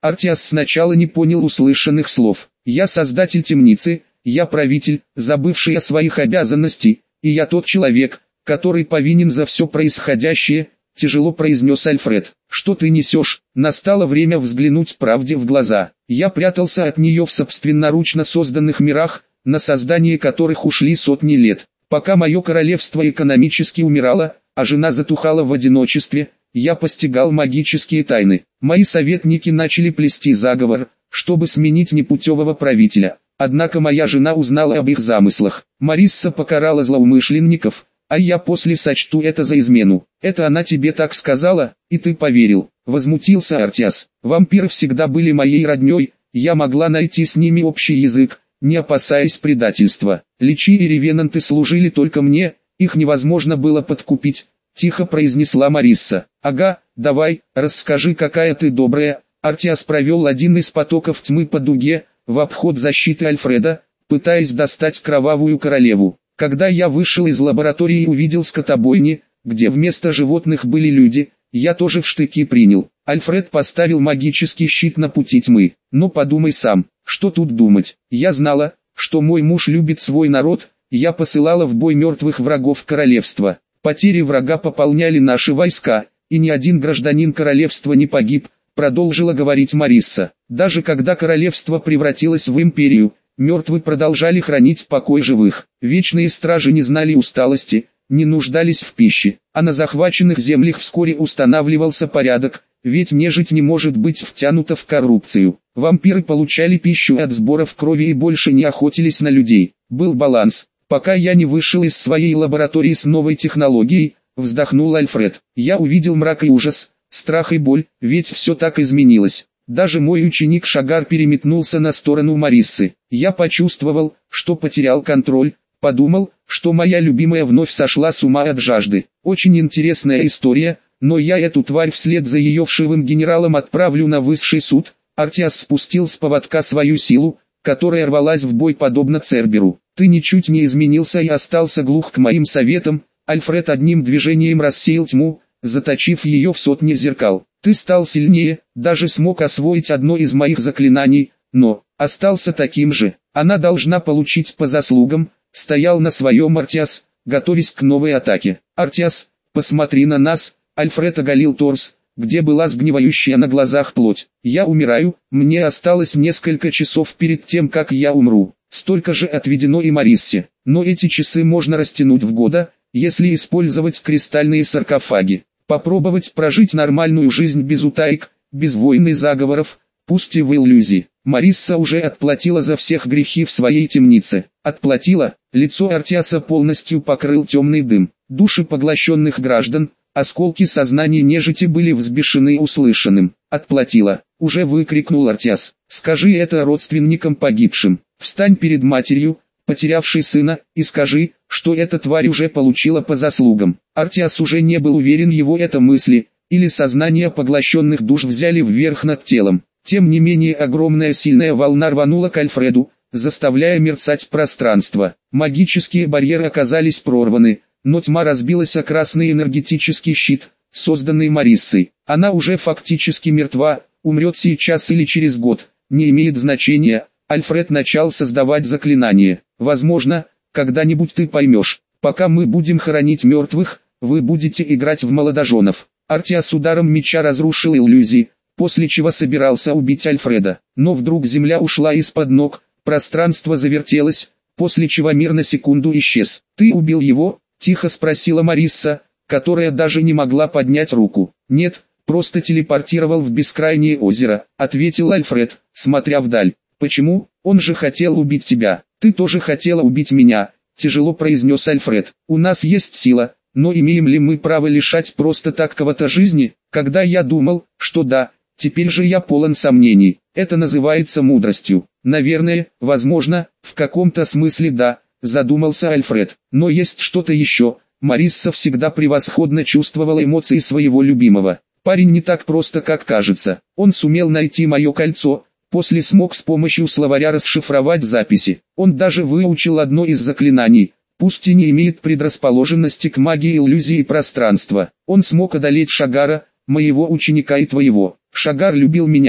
Артиас сначала не понял услышанных слов. «Я создатель темницы, я правитель, забывший о своих обязанностях, и я тот человек, который повинен за все происходящее», — тяжело произнес Альфред. «Что ты несешь?» Настало время взглянуть правде в глаза. Я прятался от нее в собственноручно созданных мирах, на создание которых ушли сотни лет. Пока мое королевство экономически умирало, а жена затухала в одиночестве, я постигал магические тайны. Мои советники начали плести заговор, чтобы сменить непутевого правителя. Однако моя жена узнала об их замыслах. Марисса покарала злоумышленников, а я после сочту это за измену. Это она тебе так сказала, и ты поверил. Возмутился Артиас. Вампиры всегда были моей родней, я могла найти с ними общий язык, не опасаясь предательства. Личи и ревенанты служили только мне, их невозможно было подкупить, тихо произнесла Марисса. Ага, давай, расскажи, какая ты добрая. Артиас провел один из потоков тьмы по дуге, в обход защиты Альфреда, пытаясь достать кровавую королеву. Когда я вышел из лаборатории и увидел скотобойни, где вместо животных были люди, я тоже в штыки принял. Альфред поставил магический щит на пути тьмы. Но подумай сам, что тут думать. Я знала, что мой муж любит свой народ, я посылала в бой мертвых врагов королевства. Потери врага пополняли наши войска, и ни один гражданин королевства не погиб, продолжила говорить Марисса. Даже когда королевство превратилось в империю, мертвые продолжали хранить покой живых. Вечные стражи не знали усталости, не нуждались в пище, а на захваченных землях вскоре устанавливался порядок, ведь нежить не может быть втянута в коррупцию. Вампиры получали пищу от сборов крови и больше не охотились на людей. Был баланс. Пока я не вышел из своей лаборатории с новой технологией, вздохнул Альфред. Я увидел мрак и ужас, страх и боль, ведь все так изменилось. Даже мой ученик Шагар переметнулся на сторону Мариссы. Я почувствовал, что потерял контроль, подумал, что моя любимая вновь сошла с ума от жажды. Очень интересная история, но я эту тварь вслед за ее вшивым генералом отправлю на высший суд. Артиас спустил с поводка свою силу, которая рвалась в бой подобно Церберу. Ты ничуть не изменился и остался глух к моим советам. Альфред одним движением рассеял тьму, заточив ее в сотни зеркал. Ты стал сильнее, даже смог освоить одно из моих заклинаний, но остался таким же. Она должна получить по заслугам. Стоял на своем Артиас, готовясь к новой атаке. Артиас, посмотри на нас. Альфред оголил торс, где была сгнивающая на глазах плоть. Я умираю, мне осталось несколько часов перед тем, как я умру. Столько же отведено и Мариссе. Но эти часы можно растянуть в года, если использовать кристальные саркофаги. Попробовать прожить нормальную жизнь без утаек, без войн и заговоров, пусть и в иллюзии. Марисса уже отплатила за всех грехи в своей темнице. Отплатила, лицо Артиаса полностью покрыл темный дым. Души поглощенных граждан, осколки сознания нежити были взбешены услышанным. Отплатила, уже выкрикнул Артиас. Скажи это родственникам погибшим. Встань перед матерью, потерявшей сына, и скажи, что эта тварь уже получила по заслугам. Артиас уже не был уверен, его это мысли, или сознание поглощенных душ взяли вверх над телом. Тем не менее огромная сильная волна рванула к Альфреду, заставляя мерцать пространство. Магические барьеры оказались прорваны, но тьма разбилась о красный энергетический щит, созданный Мариссой. Она уже фактически мертва, умрет сейчас или через год, не имеет значения. Альфред начал создавать заклинание. Возможно, когда-нибудь ты поймешь. Пока мы будем хоронить мертвых, вы будете играть в молодоженов. Артиас ударом меча разрушил иллюзии, после чего собирался убить Альфреда. Но вдруг земля ушла из-под ног, пространство завертелось, после чего мир на секунду исчез. «Ты убил его?» – тихо спросила Марисса, которая даже не могла поднять руку. «Нет, просто телепортировал в бескрайнее озеро», – ответил Альфред, смотря вдаль. «Почему? Он же хотел убить тебя. Ты тоже хотела убить меня», – тяжело произнес Альфред. «У нас есть сила, но имеем ли мы право лишать просто так кого-то жизни? Когда я думал, что да, теперь же я полон сомнений. Это называется мудростью». «Наверное, возможно, в каком-то смысле да», – задумался Альфред. «Но есть что-то еще». Марисса всегда превосходно чувствовала эмоции своего любимого. «Парень не так просто, как кажется. Он сумел найти мое кольцо». После смог с помощью словаря расшифровать записи. Он даже выучил одно из заклинаний, пусть и не имеет предрасположенности к магии иллюзии и пространства. Он смог одолеть Шагара, моего ученика и твоего. Шагар любил меня,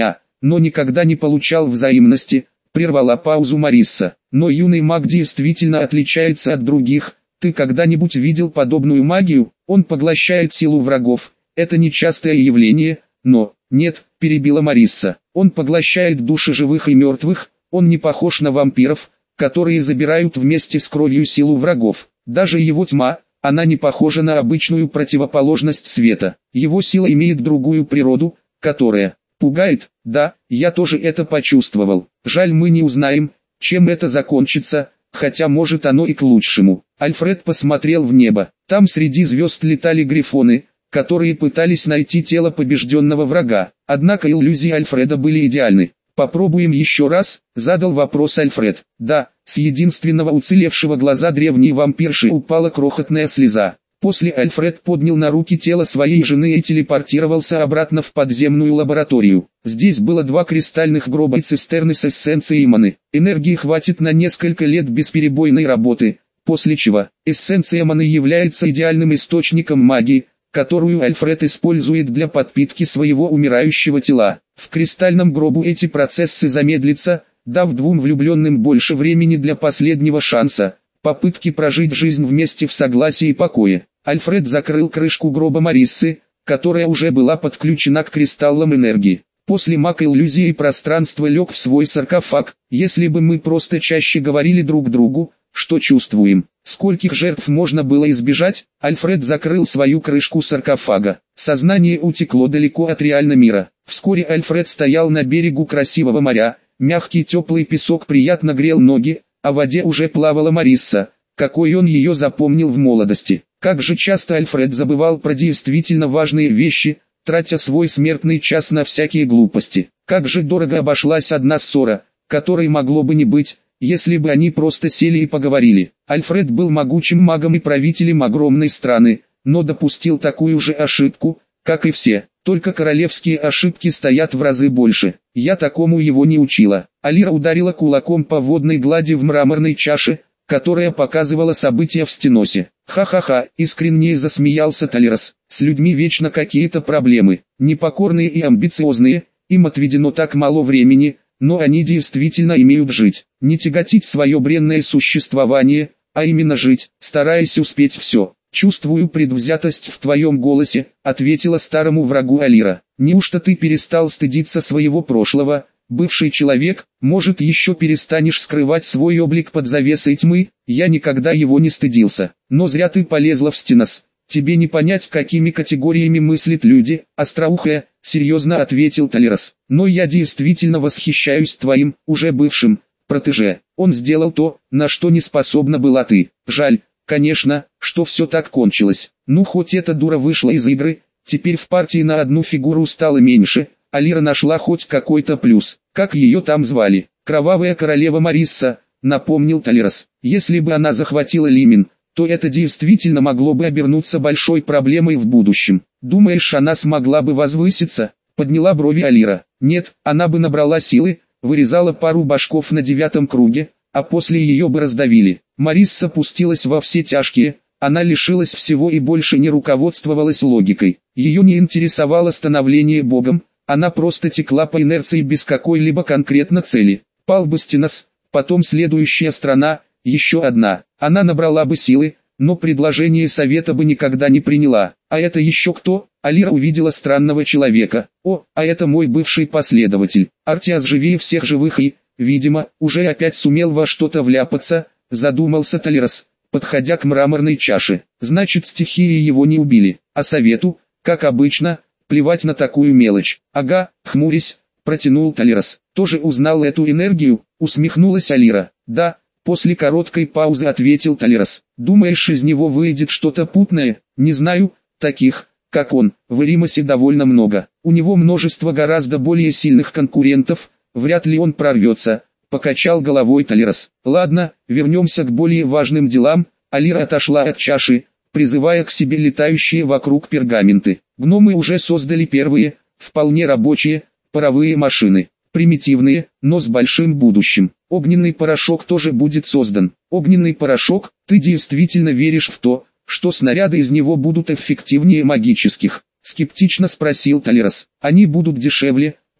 но никогда не получал взаимности, прервала паузу Марисса. Но юный маг действительно отличается от других. Ты когда-нибудь видел подобную магию? Он поглощает силу врагов. Это нечастое явление, но... Нет, перебила Марисса. Он поглощает души живых и мертвых. Он не похож на вампиров, которые забирают вместе с кровью силу врагов. Даже его тьма, она не похожа на обычную противоположность света. Его сила имеет другую природу, которая пугает. Да, я тоже это почувствовал. Жаль, мы не узнаем, чем это закончится, хотя может оно и к лучшему. Альфред посмотрел в небо. Там среди звезд летали грифоны, которые пытались найти тело побежденного врага. Однако иллюзии Альфреда были идеальны. «Попробуем еще раз», — задал вопрос Альфред. Да, с единственного уцелевшего глаза древней вампирши упала крохотная слеза. После Альфред поднял на руки тело своей жены и телепортировался обратно в подземную лабораторию. Здесь было два кристальных гроба и цистерны с эссенцией маны. Энергии хватит на несколько лет бесперебойной работы, после чего эссенция маны является идеальным источником магии, которую Альфред использует для подпитки своего умирающего тела. В кристальном гробу эти процессы замедлятся, дав двум влюбленным больше времени для последнего шанса, попытки прожить жизнь вместе в согласии и покое. Альфред закрыл крышку гроба Мариссы, которая уже была подключена к кристаллам энергии. После маг-иллюзии пространство лег в свой саркофаг. Если бы мы просто чаще говорили друг другу, что чувствуем, скольких жертв можно было избежать, Альфред закрыл свою крышку саркофага. Сознание утекло далеко от реального мира. Вскоре Альфред стоял на берегу красивого моря, мягкий теплый песок приятно грел ноги, а в воде уже плавала Марисса, какой он ее запомнил в молодости. Как же часто Альфред забывал про действительно важные вещи, тратя свой смертный час на всякие глупости. Как же дорого обошлась одна ссора, которой могло бы не быть, если бы они просто сели и поговорили. Альфред был могучим магом и правителем огромной страны, но допустил такую же ошибку, как и все. Только королевские ошибки стоят в разы больше. Я такому его не учила. Алира ударила кулаком по водной глади в мраморной чаше, которая показывала события в стеносе. Ха-ха-ха, искренне засмеялся Талирос. С людьми вечно какие-то проблемы. Непокорные и амбициозные, им отведено так мало времени, но они действительно имеют жить. Не тяготить свое бренное существование, а именно жить, стараясь успеть все. «Чувствую предвзятость в твоем голосе», — ответила старому врагу Алира. «Неужто ты перестал стыдиться своего прошлого, бывший человек? Может, еще перестанешь скрывать свой облик под завесой тьмы? Я никогда его не стыдился. Но зря ты полезла в стенос. Тебе не понять, какими категориями мыслят люди». «Остроухая», — серьезно ответил Талирос. «Но я действительно восхищаюсь твоим, уже бывшим, протеже. Он сделал то, на что не способна была ты. Жаль, конечно, что все так кончилось. Ну хоть эта дура вышла из игры, теперь в партии на одну фигуру стало меньше, Алира нашла хоть какой-то плюс. Как ее там звали? Кровавая королева Марисса», — напомнил Талирос. «Если бы она захватила Лимин, то это действительно могло бы обернуться большой проблемой в будущем. Думаешь, она смогла бы возвыситься?» — подняла брови Алира. «Нет, она бы набрала силы, вырезала пару башков на девятом круге, а после ее бы раздавили». Марисса пустилась во все тяжкие, она лишилась всего и больше не руководствовалась логикой. Ее не интересовало становление богом, она просто текла по инерции без какой-либо конкретно цели. Пал бы Стенос, потом следующая страна, еще одна. Она набрала бы силы, но предложение совета бы никогда не приняла. А это еще кто? Алира увидела странного человека. О, а это мой бывший последователь. Артиас живее всех живых и, видимо, уже опять сумел во что-то вляпаться, задумался Талирос, подходя к мраморной чаше. Значит, стихии его не убили, а совету, как обычно, плевать на такую мелочь. Ага, хмурясь, протянул Талирос. Тоже узнал эту энергию, усмехнулась Алира. Да, после короткой паузы ответил Талирос. Думаешь, из него выйдет что-то путное? Не знаю, таких, как он, в Эримосе довольно много. У него множество гораздо более сильных конкурентов, вряд ли он прорвется. Покачал головой Талирос. Ладно, вернемся к более важным делам. Алира отошла от чаши, призывая к себе летающие вокруг пергаменты. Гномы уже создали первые, вполне рабочие, паровые машины. Примитивные, но с большим будущим. Огненный порошок тоже будет создан. Огненный порошок, ты действительно веришь в то, что снаряды из него будут эффективнее магических? Скептично спросил Талирос. Они будут дешевле,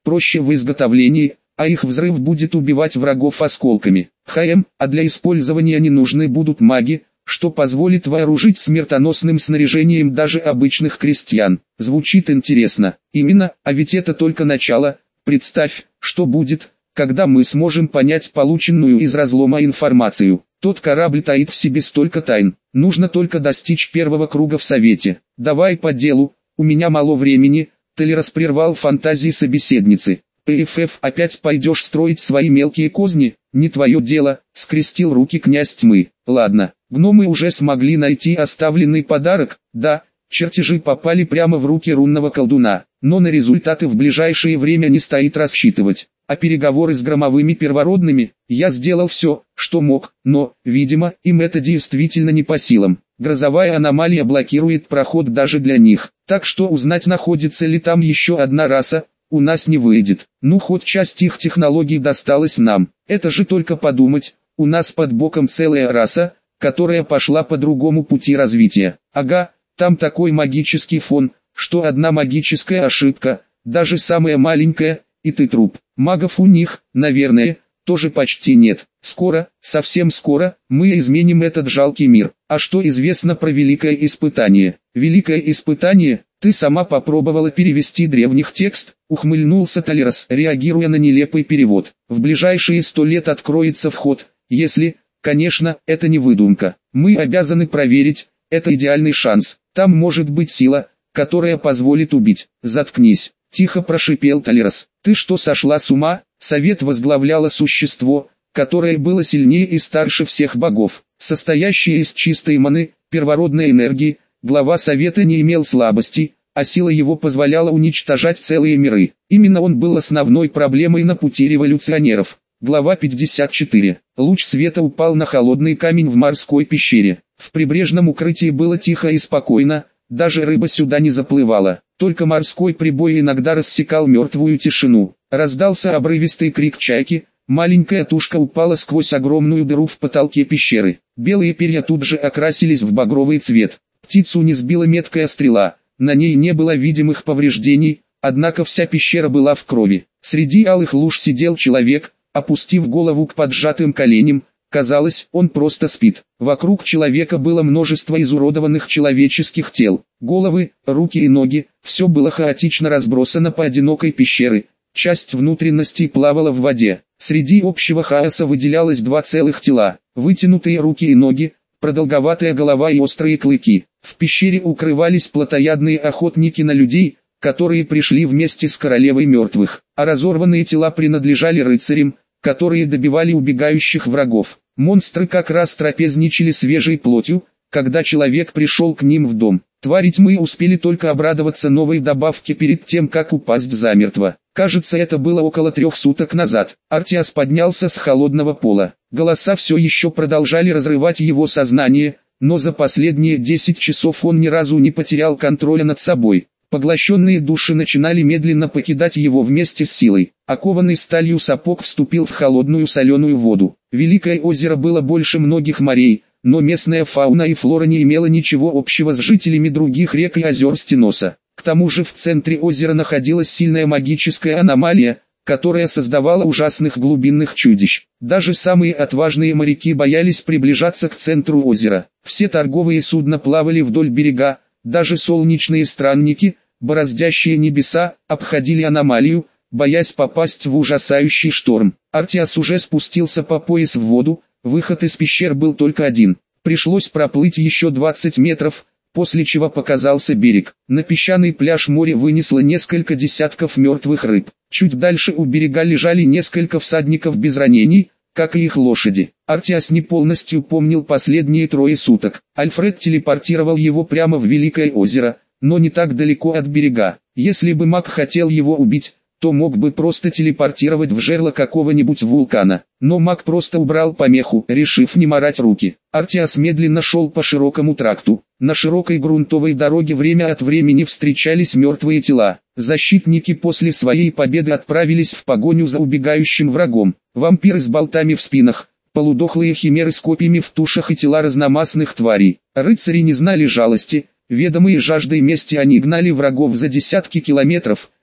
проще в изготовлении, а их взрыв будет убивать врагов осколками. ХМ, а для использования не нужны будут маги, что позволит вооружить смертоносным снаряжением даже обычных крестьян. Звучит интересно. Именно, а ведь это только начало. Представь, что будет, когда мы сможем понять полученную из разлома информацию. Тот корабль таит в себе столько тайн. Нужно только достичь первого круга в Совете. Давай по делу, у меня мало времени. Талерос прервал фантазии собеседницы. ПФФ, опять пойдешь строить свои мелкие козни? Не твое дело, скрестил руки князь тьмы. Ладно, гномы уже смогли найти оставленный подарок, да, чертежи попали прямо в руки рунного колдуна, но на результаты в ближайшее время не стоит рассчитывать. А переговоры с громовыми первородными, я сделал все, что мог, но, видимо, им это действительно не по силам. Грозовая аномалия блокирует проход даже для них, так что узнать, находится ли там еще одна раса, у нас не выйдет. Ну, хоть часть их технологий досталась нам. Это же только подумать, у нас под боком целая раса, которая пошла по другому пути развития. Ага, там такой магический фон, что одна магическая ошибка, даже самая маленькая, и ты труп. Магов у них, наверное, тоже почти нет. Скоро, совсем скоро, мы изменим этот жалкий мир. А что известно про великое испытание? Великое испытание? Ты сама попробовала перевести древних текст? Ухмыльнулся Талерос, реагируя на нелепый перевод. В ближайшие сто лет откроется вход, если, конечно, это не выдумка. Мы обязаны проверить, это идеальный шанс. Там может быть сила, которая позволит убить. Заткнись. Тихо прошипел Талерос. Ты что, сошла с ума? Совет возглавляло существо, которое было сильнее и старше всех богов. Состоящее из чистой маны, первородной энергии, глава совета не имел слабостей, а сила его позволяла уничтожать целые миры. Именно он был основной проблемой на пути революционеров. Глава пятьдесят четыре. Луч света упал на холодный камень в морской пещере. В прибрежном укрытии было тихо и спокойно, даже рыба сюда не заплывала. Только морской прибой иногда рассекал мертвую тишину. Раздался обрывистый крик чайки, маленькая тушка упала сквозь огромную дыру в потолке пещеры. Белые перья тут же окрасились в багровый цвет. Птицу не сбила меткая стрела, на ней не было видимых повреждений, однако вся пещера была в крови. Среди алых луж сидел человек, опустив голову к поджатым коленям. Казалось, он просто спит. Вокруг человека было множество изуродованных человеческих тел. Головы, руки и ноги, все было хаотично разбросано по одинокой пещере. Часть внутренностей плавала в воде. Среди общего хаоса выделялось два целых тела. Вытянутые руки и ноги, продолговатая голова и острые клыки. В пещере укрывались плотоядные охотники на людей, которые пришли вместе с королевой мертвых. А разорванные тела принадлежали рыцарям, которые добивали убегающих врагов. Монстры как раз трапезничали свежей плотью, когда человек пришел к ним в дом. Твари тьмы успели только обрадоваться новой добавке перед тем, как упасть замертво. Кажется, это было около трех суток назад. Артиас поднялся с холодного пола. Голоса все еще продолжали разрывать его сознание, но за последние десять часов он ни разу не потерял контроля над собой. Поглощенные души начинали медленно покидать его вместе с силой. Окованный сталью сапог вступил в холодную соленую воду. Великое озеро было больше многих морей, но местная фауна и флора не имела ничего общего с жителями других рек и озер Стеноса. К тому же в центре озера находилась сильная магическая аномалия, которая создавала ужасных глубинных чудищ. Даже самые отважные моряки боялись приближаться к центру озера. Все торговые судна плавали вдоль берега, даже солнечные странники, бороздящие небеса, обходили аномалию, боясь попасть в ужасающий шторм. Артиас уже спустился по пояс в воду, выход из пещер был только один. Пришлось проплыть еще двадцать метров, после чего показался берег. На песчаный пляж море вынесло несколько десятков мертвых рыб. Чуть дальше у берега лежали несколько всадников без ранений, как и их лошади. Артиас не полностью помнил последние трое суток. Альфред телепортировал его прямо в Великое озеро, но не так далеко от берега. Если бы маг хотел его убить, то мог бы просто телепортировать в жерло какого-нибудь вулкана. Но маг просто убрал помеху, решив не марать руки. Артиас медленно шел по широкому тракту. На широкой грунтовой дороге время от времени встречались мертвые тела. Защитники после своей победы отправились в погоню за убегающим врагом. Вампиры с болтами в спинах, полудохлые химеры с копьями в тушах и тела разномастных тварей. Рыцари не знали жалости, ведомые жаждой мести они гнали врагов за десятки километров,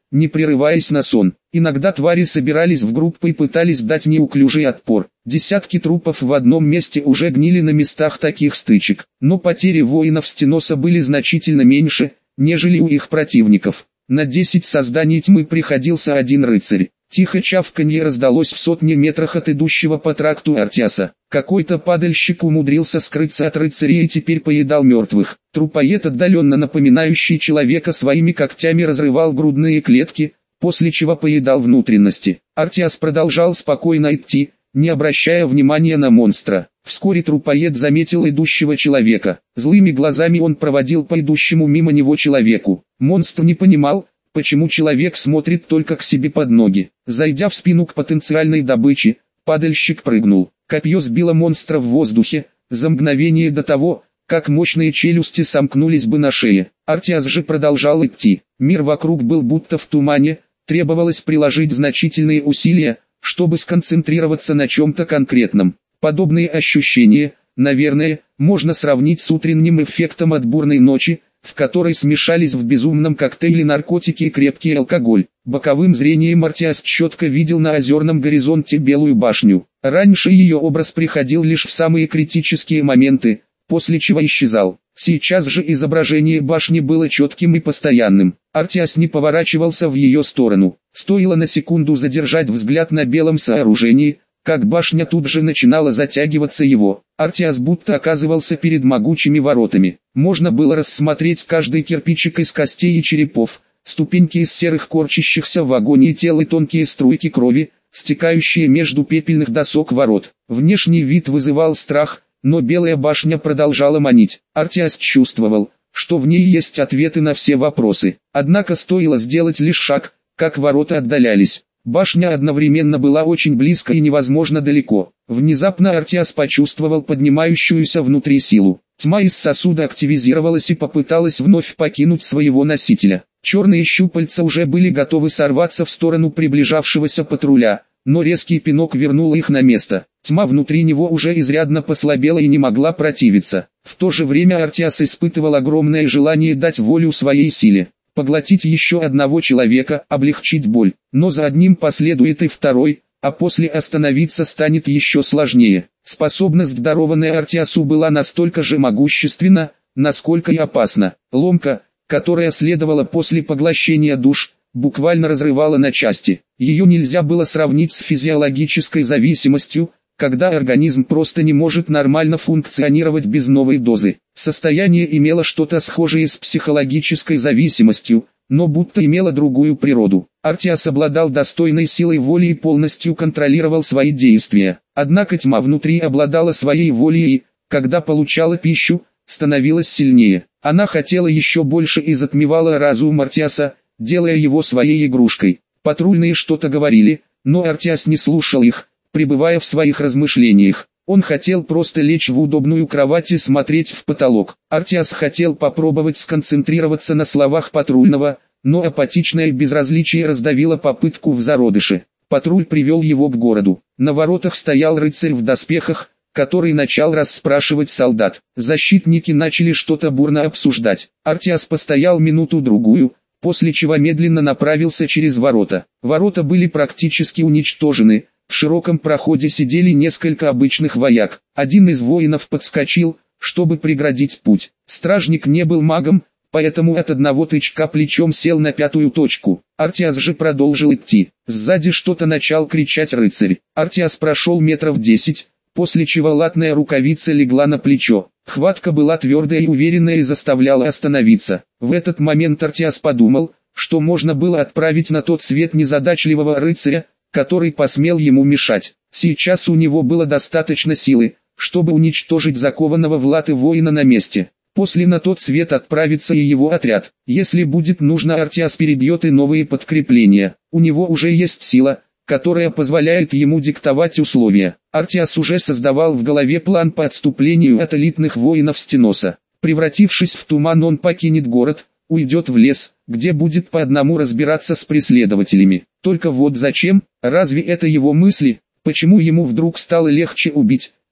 не прерываясь на сон. Иногда твари собирались в группы и пытались дать неуклюжий отпор. Десятки трупов в одном месте уже гнили на местах таких стычек, но потери воинов Стеноса были значительно меньше, нежели у их противников. На десять созданий тьмы приходился один рыцарь. Тихо чавканье раздалось в сотне метрах от идущего по тракту Артиаса. Какой-то падальщик умудрился скрыться от рыцаря и теперь поедал мертвых. Трупоед, отдаленно напоминающий человека, своими когтями разрывал грудные клетки, после чего поедал внутренности. Артиас продолжал спокойно идти, не обращая внимания на монстра. Вскоре трупоед заметил идущего человека. Злыми глазами он проводил по идущему мимо него человеку. Монстр не понимал, почему человек смотрит только к себе под ноги. Зайдя в спину к потенциальной добыче, падальщик прыгнул. Копье сбило монстра в воздухе, за мгновение до того, как мощные челюсти сомкнулись бы на шее. Артиас же продолжал идти. Мир вокруг был будто в тумане, требовалось приложить значительные усилия, чтобы сконцентрироваться на чем-то конкретном. Подобные ощущения, наверное, можно сравнить с утренним эффектом от бурной ночи, в которой смешались в безумном коктейле наркотики и крепкий алкоголь. Боковым зрением Артиас четко видел на озерном горизонте Белую башню. Раньше ее образ приходил лишь в самые критические моменты, после чего исчезал. Сейчас же изображение башни было четким и постоянным. Артиас не поворачивался в ее сторону. Стоило на секунду задержать взгляд на белом сооружении, как башня тут же начинала затягиваться его. Артиас будто оказывался перед могучими воротами. Можно было рассмотреть каждый кирпичик из костей и черепов, ступеньки из серых корчащихся в агонии тел и тонкие струйки крови, стекающие между пепельных досок ворот. Внешний вид вызывал страх, но белая башня продолжала манить. Артиас чувствовал, что в ней есть ответы на все вопросы. Однако стоило сделать лишь шаг, как ворота отдалялись. Башня одновременно была очень близко и невозможно далеко. Внезапно Артиас почувствовал поднимающуюся внутри силу. Тьма из сосуда активизировалась и попыталась вновь покинуть своего носителя. Черные щупальца уже были готовы сорваться в сторону приближавшегося патруля, но резкий пинок вернул их на место. Тьма внутри него уже изрядно послабела и не могла противиться. В то же время Артиас испытывал огромное желание дать волю своей силе. Поглотить еще одного человека, облегчить боль, но за одним последует и второй, а после остановиться станет еще сложнее. Способность, дарованная Артиасу, была настолько же могущественна, насколько и опасна. Ломка, которая следовала после поглощения душ, буквально разрывала на части. Ее нельзя было сравнить с физиологической зависимостью, когда организм просто не может нормально функционировать без новой дозы. Состояние имело что-то схожее с психологической зависимостью, но будто имело другую природу. Артиас обладал достойной силой воли и полностью контролировал свои действия. Однако тьма внутри обладала своей волей и, когда получала пищу, становилась сильнее. Она хотела еще больше и затмевала разум Артиаса, делая его своей игрушкой. Патрульные что-то говорили, но Артиас не слушал их, пребывая в своих размышлениях. Он хотел просто лечь в удобную кровать и смотреть в потолок. Артиас хотел попробовать сконцентрироваться на словах патрульного, но апатичное безразличие раздавило попытку в зародыше. Патруль привел его к городу. На воротах стоял рыцарь в доспехах, который начал расспрашивать солдат. Защитники начали что-то бурно обсуждать. Артиас постоял минуту-другую, после чего медленно направился через ворота. Ворота были практически уничтожены. В широком проходе сидели несколько обычных вояк. Один из воинов подскочил, чтобы преградить путь. Стражник не был магом, поэтому от одного тычка плечом сел на пятую точку. Артиас же продолжил идти. Сзади что-то начал кричать рыцарь. Артиас прошел метров десять, после чего латная рукавица легла на плечо. Хватка была твердая и уверенная и заставляла остановиться. В этот момент Артиас подумал, что можно было отправить на тот свет незадачливого рыцаря, который посмел ему мешать. Сейчас у него было достаточно силы, чтобы уничтожить закованного в латы воина на месте. После на тот свет отправится и его отряд. Если будет нужно, Артиас перебьет и новые подкрепления. У него уже есть сила, которая позволяет ему диктовать условия. Артиас уже создавал в голове план по отступлению от элитных воинов Стеноса. Превратившись в туман, он покинет город, уйдет в лес, где будет по одному разбираться с преследователями. Только вот зачем? Разве это его мысли? Почему ему вдруг стало легче убить,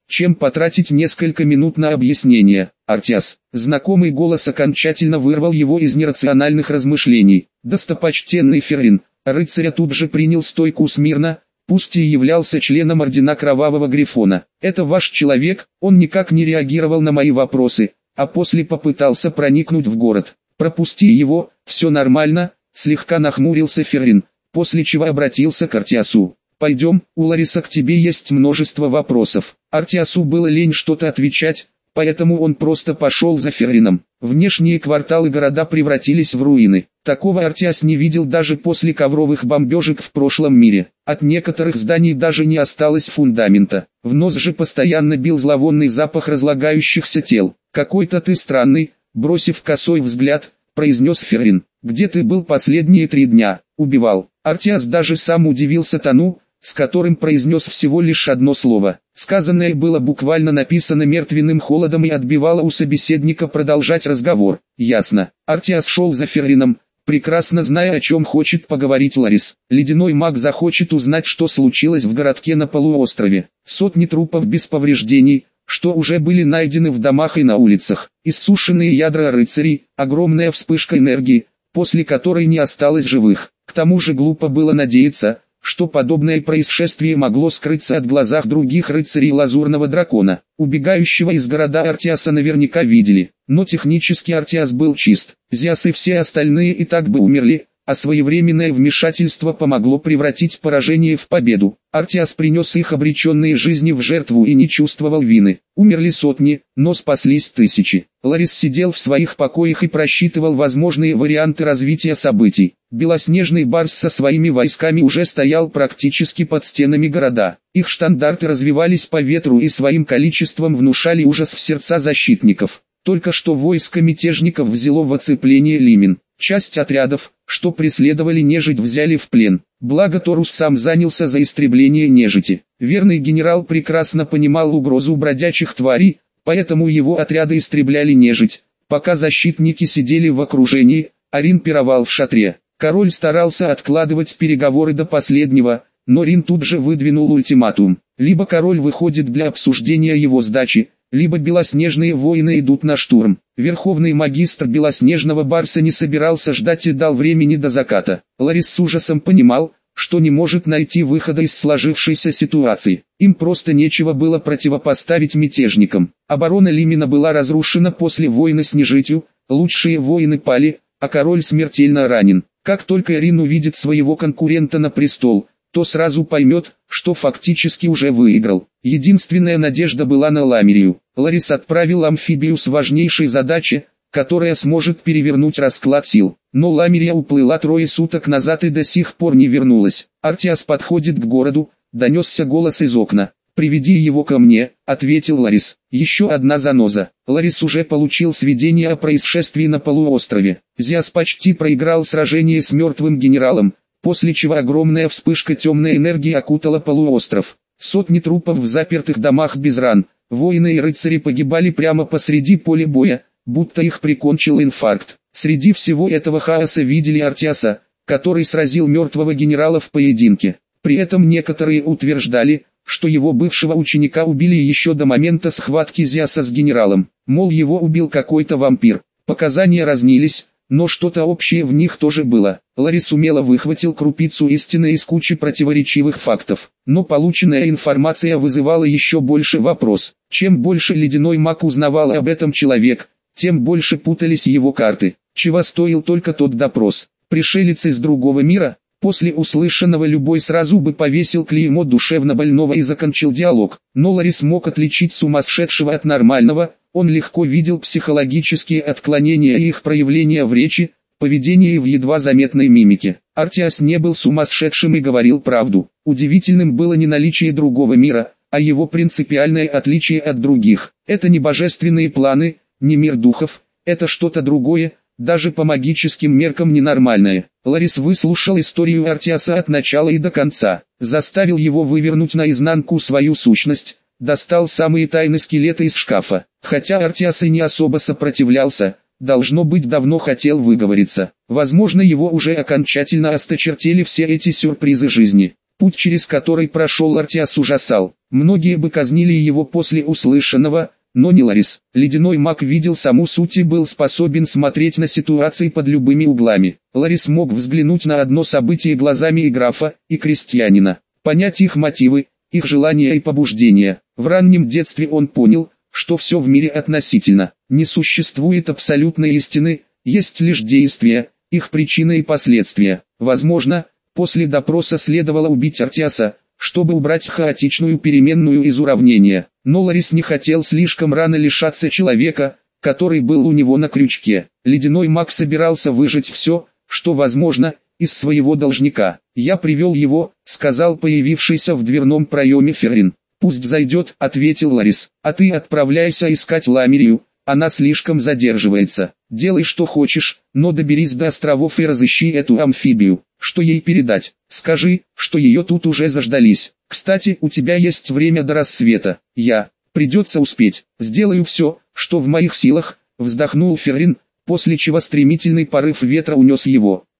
чем потратить несколько минут на объяснение. Артиас. Знакомый голос окончательно вырвал его из нерациональных размышлений. Достопочтенный Феррин. Рыцаря тут же принял стойку смирно, пусть и являлся членом ордена Кровавого Грифона. Это ваш человек, он никак не реагировал на мои вопросы, а после попытался проникнуть в город. Пропусти его, все нормально, слегка нахмурился Феррин, после чего обратился к Артиасу. Пойдем, у Лариса к тебе есть множество вопросов. Артиасу было лень что-то отвечать, поэтому он просто пошел за Феррином. Внешние кварталы города превратились в руины. Такого Артиас не видел даже после ковровых бомбежек в прошлом мире. От некоторых зданий даже не осталось фундамента. В нос же постоянно бил зловонный запах разлагающихся тел. «Какой-то ты странный», бросив косой взгляд, произнес Феррин. «Где ты был последние три дня?» «Убивал». Артиас даже сам удивился тону, с которым произнес всего лишь одно слово. Сказанное было буквально написано мертвенным холодом и отбивало у собеседника продолжать разговор. Ясно. Артиас шел за Феррином, прекрасно зная, о чем хочет поговорить Ларис. Ледяной маг захочет узнать, что случилось в городке на полуострове. Сотни трупов без повреждений, что уже были найдены в домах и на улицах. Иссушенные ядра рыцарей, огромная вспышка энергии, после которой не осталось живых. К тому же глупо было надеяться, что подобное происшествие могло скрыться от глазах других рыцарей Лазурного Дракона. Убегающего из города Артиаса наверняка видели, но технически Артиас был чист. Зиас и все остальные и так бы умерли, а своевременное вмешательство помогло превратить поражение в победу. Артиас принес их обреченные жизни в жертву и не чувствовал вины. Умерли сотни, но спаслись тысячи. Ларис сидел в своих покоях и просчитывал возможные варианты развития событий. Белоснежный барс со своими войсками уже стоял практически под стенами города. Их штандарты развивались по ветру и своим количеством внушали ужас в сердца защитников. Только что войско мятежников взяло в оцепление Лимин. Часть отрядов, что преследовали нежить, взяли в плен. Благо Торус сам занялся за истребление нежити. Верный генерал прекрасно понимал угрозу бродячих тварей, поэтому его отряды истребляли нежить. Пока защитники сидели в окружении, Арин пировал в шатре. Король старался откладывать переговоры до последнего, но Рин тут же выдвинул ультиматум. Либо король выходит для обсуждения его сдачи, либо белоснежные воины идут на штурм. Верховный магистр белоснежного барса не собирался ждать и дал времени до заката. Ларис с ужасом понимал, что не может найти выхода из сложившейся ситуации. Им просто нечего было противопоставить мятежникам. Оборона Лимина была разрушена после войны с нежитью, лучшие воины пали, а король смертельно ранен. Как только Рин увидит своего конкурента на престол, то сразу поймет, что фактически уже выиграл. Единственная надежда была на Ламирию. Ларис отправил амфибию с важнейшей задачей, которая сможет перевернуть расклад сил. Но Ламирия уплыла трое суток назад и до сих пор не вернулась. Артиас подходит к городу, донесся голос из окна. «Приведи его ко мне», — ответил Ларис. Еще одна заноза. Ларис уже получил сведения о происшествии на полуострове. Зиас почти проиграл сражение с мертвым генералом, после чего огромная вспышка темной энергии окутала полуостров. Сотни трупов в запертых домах без ран. Воины и рыцари погибали прямо посреди поля боя, будто их прикончил инфаркт. Среди всего этого хаоса видели Артиаса, который сразил мертвого генерала в поединке. При этом некоторые утверждали, что его бывшего ученика убили еще до момента схватки Зиаса с генералом. Мол, его убил какой-то вампир. Показания разнились, но что-то общее в них тоже было. Ларис умело выхватил крупицу истины из кучи противоречивых фактов. Но полученная информация вызывала еще больше вопрос. Чем больше ледяной маг узнавал об этом человек, тем больше путались его карты. Чего стоил только тот допрос. Пришелец из другого мира? После услышанного любой сразу бы повесил клеймо душевно больного и закончил диалог. Но Ларис мог отличить сумасшедшего от нормального. Он легко видел психологические отклонения и их проявления в речи, поведении и в едва заметной мимике. Артиас не был сумасшедшим и говорил правду. Удивительным было не наличие другого мира, а его принципиальное отличие от других. Это не божественные планы, не мир духов, это что-то другое, даже по магическим меркам ненормальное. Ларис выслушал историю Артиаса от начала и до конца, заставил его вывернуть наизнанку свою сущность, достал самые тайны скелета из шкафа. Хотя Артиас и не особо сопротивлялся, должно быть давно хотел выговориться. Возможно, его уже окончательно осточертели все эти сюрпризы жизни. Путь, через который прошел Артиас, ужасал. Многие бы казнили его после услышанного, но не Ларис. Ледяной маг видел саму суть и был способен смотреть на ситуации под любыми углами. Ларис мог взглянуть на одно событие глазами и графа, и крестьянина, понять их мотивы, их желания и побуждения. В раннем детстве он понял, что все в мире относительно. Не существует абсолютной истины, есть лишь действия, их причины и последствия. Возможно, после допроса следовало убить Артиаса, чтобы убрать хаотичную переменную из уравнения. Но Ларис не хотел слишком рано лишаться человека, который был у него на крючке. Ледяной маг собирался выжать все, что возможно, из своего должника. «Я привел его», — сказал появившийся в дверном проеме Феррин. «Пусть зайдет», — ответил Ларис. «А ты отправляйся искать Ламирию, она слишком задерживается. Делай что хочешь, но доберись до островов и разыщи эту амфибию. Что ей передать? Скажи, что ее тут уже заждались. Кстати, у тебя есть время до рассвета. Я. Придется успеть. Сделаю все, что в моих силах», — вздохнул Феррин, после чего стремительный порыв ветра унес его.